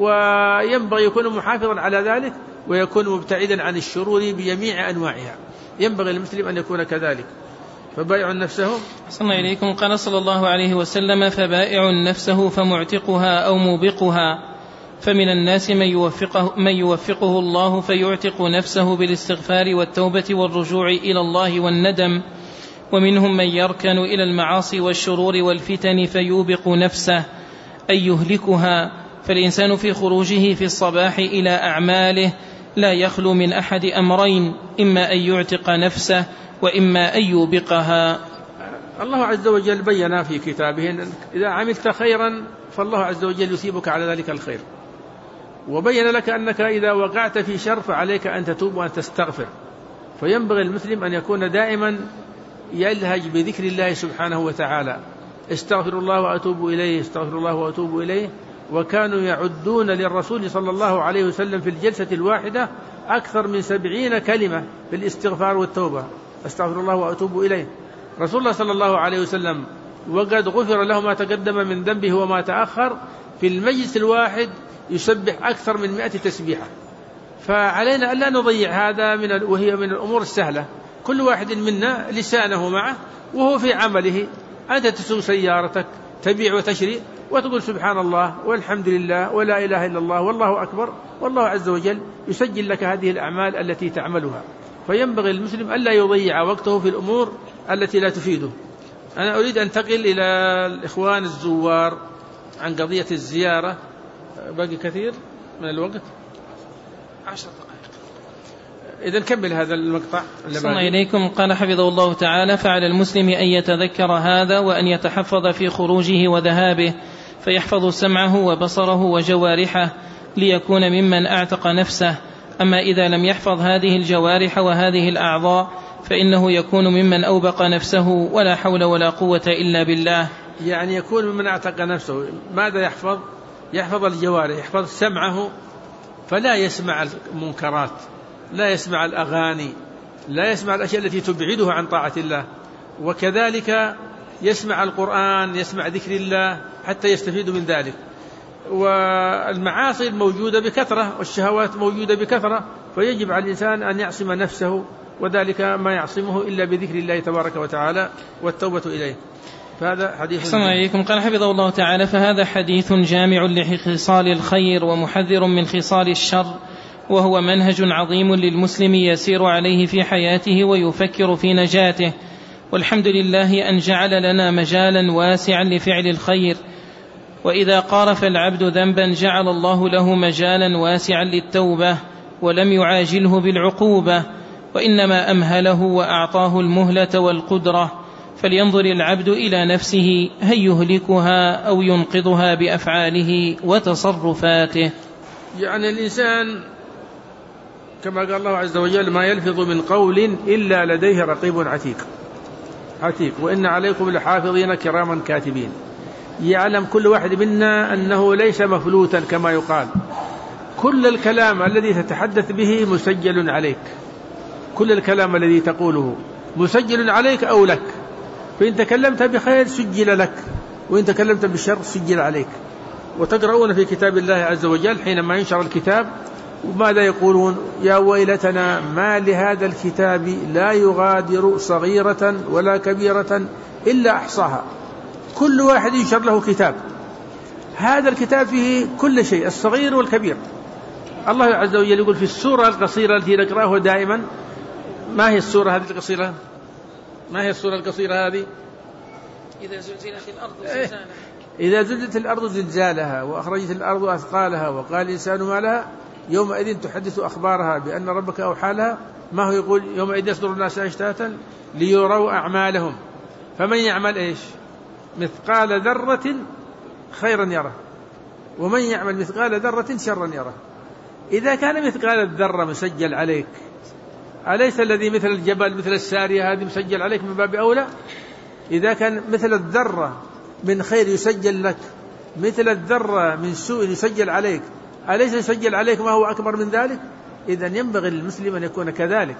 B: وينبغي يكون محافظا على ذلك ويكون مبتعدا عن الشرور بجميع أنواعها. ينبغي للمسلم أن يكون كذلك. فبائع نفسه.
A: أحسن إليكم. قال صلى الله عليه وسلم: فبائع نفسه فمعتقها أو موبقها. فمن الناس من يوفقه, من يوفقه الله فيعتق نفسه بالاستغفار والتوبة والرجوع إلى الله والندم، ومنهم من يركن إلى المعاصي والشرور والفتن فيوبق نفسه أي يهلكها. فالإنسان في خروجه في الصباح إلى أعماله لا يخلو من أحد أمرين: إما أن يعتق نفسه وإما أن يوبقها.
B: الله عز وجل بيّن في كتابه أن إذا عملت خيرا فالله عز وجل يثيبك على ذلك الخير، وبين لك أنك إذا وقعت في شر فعليك أن تتوب وأن تستغفر. فينبغي المسلم أن يكون دائما يلهج بذكر الله سبحانه وتعالى: استغفر الله وأتوب إليه، استغفر الله وأتوب إليه. وكانوا يعدون للرسول صلى الله عليه وسلم في الجلسة الواحدة أكثر من سبعين كلمة في الاستغفار والتوبة: استغفر الله وأتوب إليه. رسول الله صلى الله عليه وسلم وقد غفر له ما تقدم من ذنبه وما تأخر، في المجلس الواحد يسبح أكثر من مئة تسبيحة. فعلينا ألا نضيع هذا من وهي من الأمور السهلة. كل واحد منا لسانه معه وهو في عمله. أنت تسوق سيارتك تبيع وتشري وتقول سبحان الله والحمد لله ولا إله إلا الله والله أكبر، والله عز وجل يسجل لك هذه الأعمال التي تعملها. فينبغي للمسلم ألا يضيع وقته في الأمور التي لا تفيده. أنا أريد أن أنتقل إلى الإخوان الزوار عن قضية الزيارة. باقي كثير من الوقت، عشر دقائق. إذا نكمل هذا المقطع.
A: صلى إليكم. قال حفظه الله تعالى: فعلى المسلم أن يتذكر هذا وأن يتحفظ في خروجه وذهابه، فيحفظ سمعه وبصره وجوارحه ليكون ممن أعتق نفسه. أما إذا لم يحفظ هذه الجوارح وهذه الأعضاء فإنه يكون ممن أوبق نفسه، ولا حول ولا قوة إلا بالله.
B: يعني يكون ممن أعتق نفسه. ماذا يحفظ؟ يحفظ الجوارح، يحفظ سمعه فلا يسمع المنكرات، لا يسمع الأغاني، لا يسمع الأشياء التي تبعده عن طاعة الله. وكذلك يسمع القرآن، يسمع ذكر الله حتى يستفيد من ذلك. والمعاصي موجودة بكثرة والشهوات موجودة بكثرة، فيجب على الإنسان أن يعصم نفسه، وذلك ما يعصمه إلا بذكر الله تبارك وتعالى والتوبة إليه. فهذا حديث.
A: أحسن إليكم. قال حفظه الله تعالى: فهذا حديث جامع لخصال الخير ومحذر من خصال الشر، وهو منهج عظيم للمسلم يسير عليه في حياته ويفكر في نجاته. والحمد لله أن جعل لنا مجالا واسعا لفعل الخير، وإذا قارف العبد ذنبا جعل الله له مجالا واسعا للتوبة ولم يعاجله بالعقوبة، وإنما أمهله وأعطاه المهلة والقدرة. فلينظر العبد إلى نفسه هل يهلكها أو ينقذها بأفعاله وتصرفاته.
B: يعني الإنسان كما قال الله عز وجل: ما يلفظ من قول إلا لديه رقيب عتيد عتيد وإن عليكم لحافظين كراما كاتبين. يعلم كل واحد منا أنه ليس مفلوتا كما يقال. كل الكلام الذي تتحدث به مسجل عليك، كل الكلام الذي تقوله مسجل عليك أو لك. فإن تكلمت بخير سجل لك، وإن تكلمت بالشر سجل عليك. وتقرؤون في كتاب الله عز وجل حينما ينشر الكتاب وماذا يقولون؟ يا ويلتنا ما لهذا الكتاب لا يغادر صغيرة ولا كبيرة إلا أحصاها. كل واحد ينشر له كتاب، هذا الكتاب فيه كل شيء الصغير والكبير. الله عز وجل يقول في السورة القصيرة التي نقرأها دائما. ما هي السورة هذه القصيرة؟ ما هي السورة القصيرة هذه؟
A: إذا زلزلت الأرض زلزالها
B: إذا زلزلت الأرض زلزالها وأخرجت الأرض أثقالها وقال الإنسان ما لها يومئذ تحدث أخبارها بأن ربك أوحى لها. ما هو يقول؟ يومئذ يصدر الناس أشتاتا ليروا أعمالهم فمن يعمل إيش؟ مثقال ذرة خيرا يره ومن يعمل مثقال ذرة شرا يره. إذا كان مثقال الذرة مسجل عليك، أليس الذي مثل الجبل مثل السارية هذه مسجل عليك من باب أولى؟ إذا كان مثل الذرة من خير يسجل لك، مثل الذرة من سوء يسجل عليك، أليس يسجل عليك ما هو أكبر من ذلك؟ إذن ينبغي للمسلم أن يكون كذلك،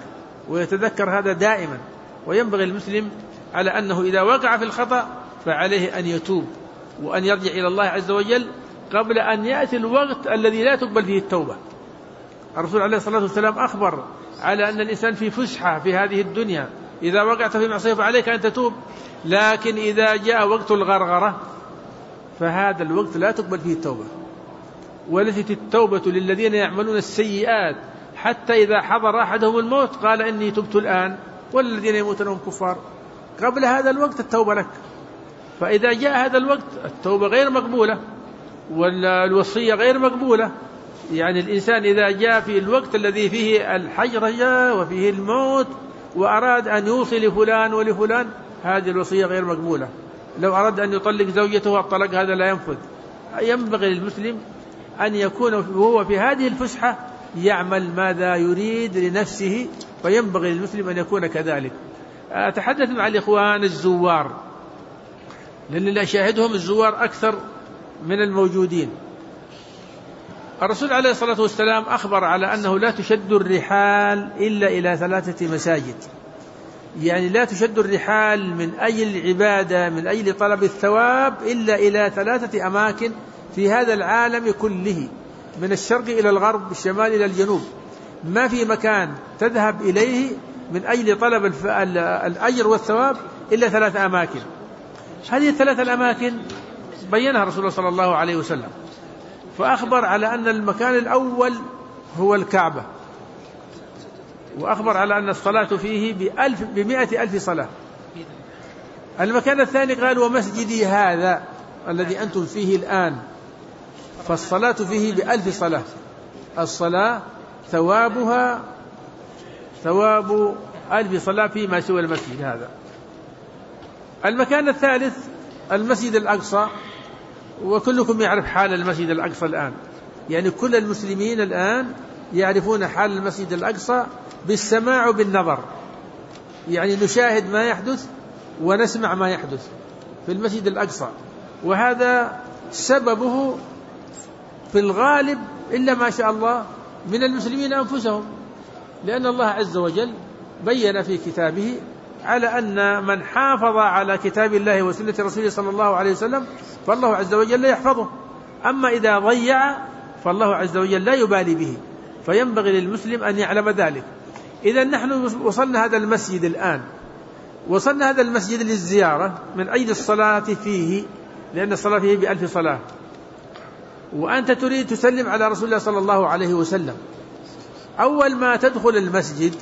B: ويتذكر هذا دائما. وينبغي المسلم على أنه إذا وقع في الخطأ فعليه أن يتوب وأن يرجع إلى الله عز وجل قبل أن يأتي الوقت الذي لا تقبل فيه التوبة. الرسول عليه الصلاة والسلام أخبر على أن الإنسان في فسحة في هذه الدنيا، إذا وقعت في معصية فعليك أن تتوب، لكن إذا جاء وقت الغرغرة فهذا الوقت لا تقبل فيه التوبة. وليست التوبة للذين يعملون السيئات حتى إذا حضر أحدهم الموت قال إني تبت الآن، والذين يموتون هم كفار. قبل هذا الوقت التوبة لك، فإذا جاء هذا الوقت التوبة غير مقبولة والوصية غير مقبولة. يعني الإنسان إذا جاء في الوقت الذي فيه الحجرجة وفيه الموت وأراد أن يوصي لفلان ولفلان، هذه الوصية غير مقبولة. لو أراد أن يطلق زوجته الطلاق هذا لا ينفذ. ينبغي للمسلم أن يكون وهو في هذه الفسحة يعمل ماذا يريد لنفسه، فينبغي للمسلم أن يكون كذلك. أتحدث مع الإخوان الزوار، لأن اللي أشاهدهم الزوار أكثر من الموجودين. الرسول عليه الصلاة والسلام أخبر على أنه لا تشد الرحال إلا إلى ثلاثة مساجد. يعني لا تشد الرحال من أجل العبادة من أجل طلب الثواب إلا إلى ثلاثة أماكن في هذا العالم كله، من الشرق إلى الغرب، الشمال إلى الجنوب. ما في مكان تذهب إليه من أجل طلب الأجر والثواب إلا ثلاث أماكن. هذه الثلاث الأماكن بينها رسول الله صلى الله عليه وسلم، فأخبر على أن المكان الأول هو الكعبة، وأخبر على أن الصلاة فيه بألف بمئة ألف صلاة. المكان الثاني قال ومسجدي هذا الذي أنتم فيه الآن، فالصلاة فيه بألف صلاة. الصلاة ثوابها ثواب ألف صلاة فيما سوى المسجد هذا. المكان الثالث المسجد الأقصى، وكلكم يعرف حال المسجد الأقصى الآن. يعني كل المسلمين الآن يعرفون حال المسجد الأقصى بالسماع وبالنظر، يعني نشاهد ما يحدث ونسمع ما يحدث في المسجد الأقصى. وهذا سببه في الغالب إلا ما شاء الله من المسلمين أنفسهم، لأن الله عز وجل بيّن في كتابه على أن من حافظ على كتاب الله وسنة رسوله صلى الله عليه وسلم فالله عز وجل يحفظه. أما إذا ضيع فالله عز وجل لا يبالي به، فينبغي للمسلم أن يعلم ذلك. إذا نحن وصلنا هذا المسجد الآن، وصلنا هذا المسجد للزيارة من أجل الصلاة فيه، لأن الصلاة فيه بألف صلاة، وأنت تريد تسلم على رسول الله صلى الله عليه وسلم. أول ما تدخل المسجد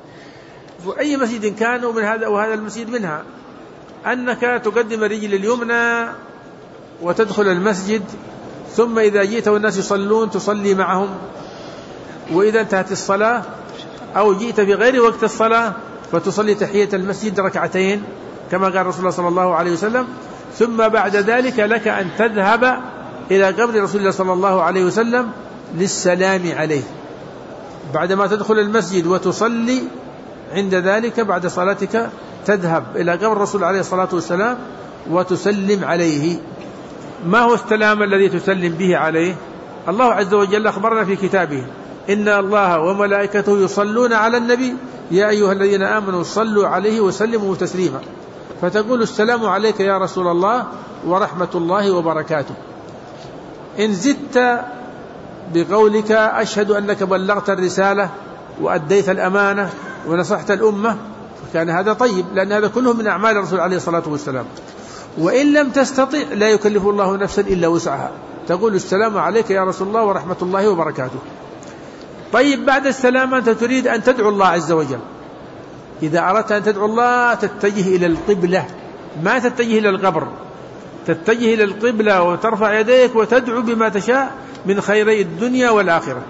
B: وأي مسجد كان ومن هذا وهذا المسجد منها، أنك تقدم الرجل اليمنى وتدخل المسجد، ثم إذا جئت والناس يصلون تصلي معهم، وإذا انتهت الصلاة أو جئت في غير وقت الصلاة فتصلي تحية المسجد ركعتين كما قال رسول الله صلى الله عليه وسلم. ثم بعد ذلك لك أن تذهب إلى قبر رسول الله صلى الله عليه وسلم للسلام عليه. بعدما تدخل المسجد وتصلي، عند ذلك بعد صلاتك تذهب إلى قبر الرسول عليه الصلاة والسلام وتسلم عليه. ما هو السلام الذي تسلم به عليه؟ الله عز وجل أخبرنا في كتابه إن الله وملائكته يصلون على النبي يا أيها الذين آمنوا صلوا عليه وسلموا تسليما. فتقول السلام عليك يا رسول الله ورحمة الله وبركاته. إن زدت بقولك أشهد أنك بلغت الرسالة وأديت الأمانة ونصحت الأمة فكان هذا طيب، لأن هذا كله من أعمال الرسول عليه الصلاة والسلام. وإن لم تستطع لا يكلف الله نفسا إلا وسعها، تقول السلام عليك يا رسول الله ورحمة الله وبركاته. طيب بعد السلام أنت تريد أن تدعو الله عز وجل. إذا أردت أن تدعو الله تتجه إلى القبلة، ما تتجه إلى القبر، تتجه إلى القبلة وترفع يديك وتدعو بما تشاء من خيري الدنيا والآخرة.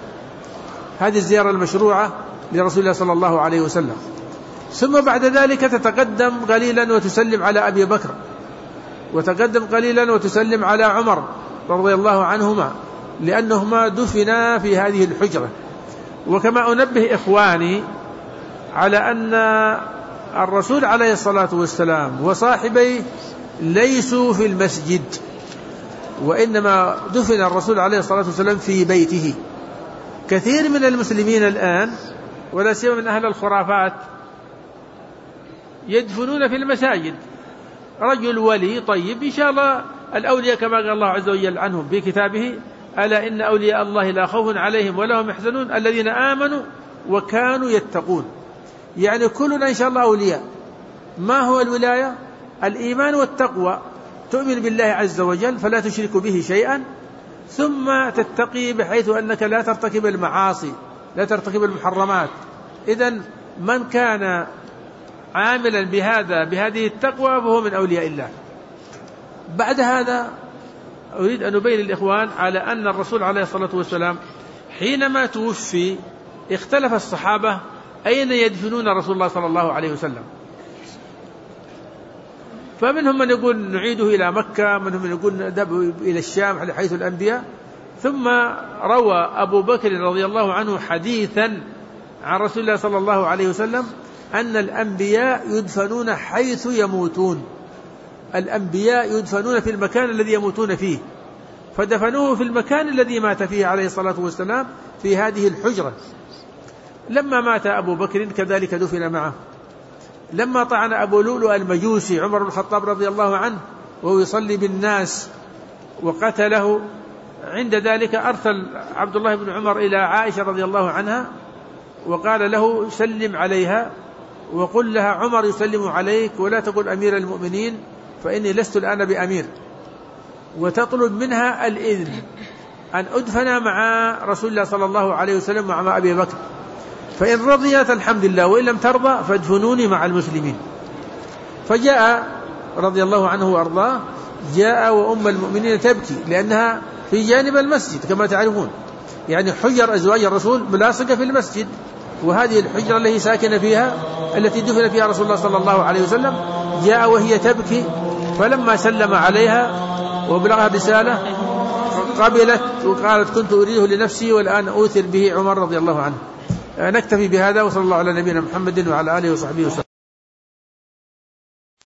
B: هذه الزيارة المشروعة لرسول الله صلى الله عليه وسلم. ثم بعد ذلك تتقدم قليلا وتسلم على أبي بكر، وتقدم قليلا وتسلم على عمر رضي الله عنهما، لأنهما دفنا في هذه الحجرة. وكما أنبه إخواني على أن الرسول عليه الصلاة والسلام وصاحبيه ليسوا في المسجد، وإنما دفن الرسول عليه الصلاة والسلام في بيته. كثير من المسلمين الآن ولا سيما من أهل الخرافات يدفنون في المساجد رجل ولي طيب إن شاء الله. الأولياء كما قال الله عز وجل عنهم في كتابه: ألا إن أولياء الله لا خوف عليهم ولا هم يحزنون الذين آمنوا وكانوا يتقون. يعني كلنا إن شاء الله أولياء. ما هو الولاية؟ الإيمان والتقوى، تؤمن بالله عز وجل فلا تشرك به شيئا، ثم تتقي بحيث أنك لا ترتكب المعاصي، لا ترتكب المحرمات. إذن من كان عاملا بهذا بهذه التقوى فهو من أولياء الله. بعد هذا أريد أن أبين للإخوان على أن الرسول عليه الصلاة والسلام حينما توفي اختلف الصحابة أين يدفنون رسول الله صلى الله عليه وسلم. فمنهم من يقول نعيده إلى مكة، منهم من يقول نذهب إلى الشام حيث الأنبياء. ثم روى أبو بكر رضي الله عنه حديثا عن رسول الله صلى الله عليه وسلم أن الأنبياء يدفنون حيث يموتون. الأنبياء يدفنون في المكان الذي يموتون فيه، فدفنوه في المكان الذي مات فيه عليه الصلاة والسلام في هذه الحجرة. لما مات أبو بكر كذلك دفن معه. لما طعن أبو لؤلؤ المجوسي عمر بن الخطاب رضي الله عنه وهو يصلي بالناس وقتله، عند ذلك أرسل عبد الله بن عمر إلى عائشة رضي الله عنها وقال له: سلم عليها وقل لها عمر يسلم عليك ولا تقل أمير المؤمنين فإني لست الآن بأمير، وتطلب منها الإذن أن أدفن مع رسول الله صلى الله عليه وسلم ومع أبي بكر، فإن رضيت الحمد لله وإن لم ترضى فادفنوني مع المسلمين. فجاء رضي الله عنه وأرضاه، جاء وأم المؤمنين تبكي لأنها في جانب المسجد كما تعرفون، يعني حجر أزواج الرسول ملاصقة في المسجد، وهذه الحجرة التي ساكن فيها التي دفن فيها رسول الله صلى الله عليه وسلم. جاء وهي تبكي، فلما سلم عليها وبلغها رسالة قبلت وقالت: كنت أريده لنفسي والآن أوثر به عمر رضي الله عنه. نكتفي بهذا، وصلى الله على نبينا محمد وعلى آله وصحبه وسلم.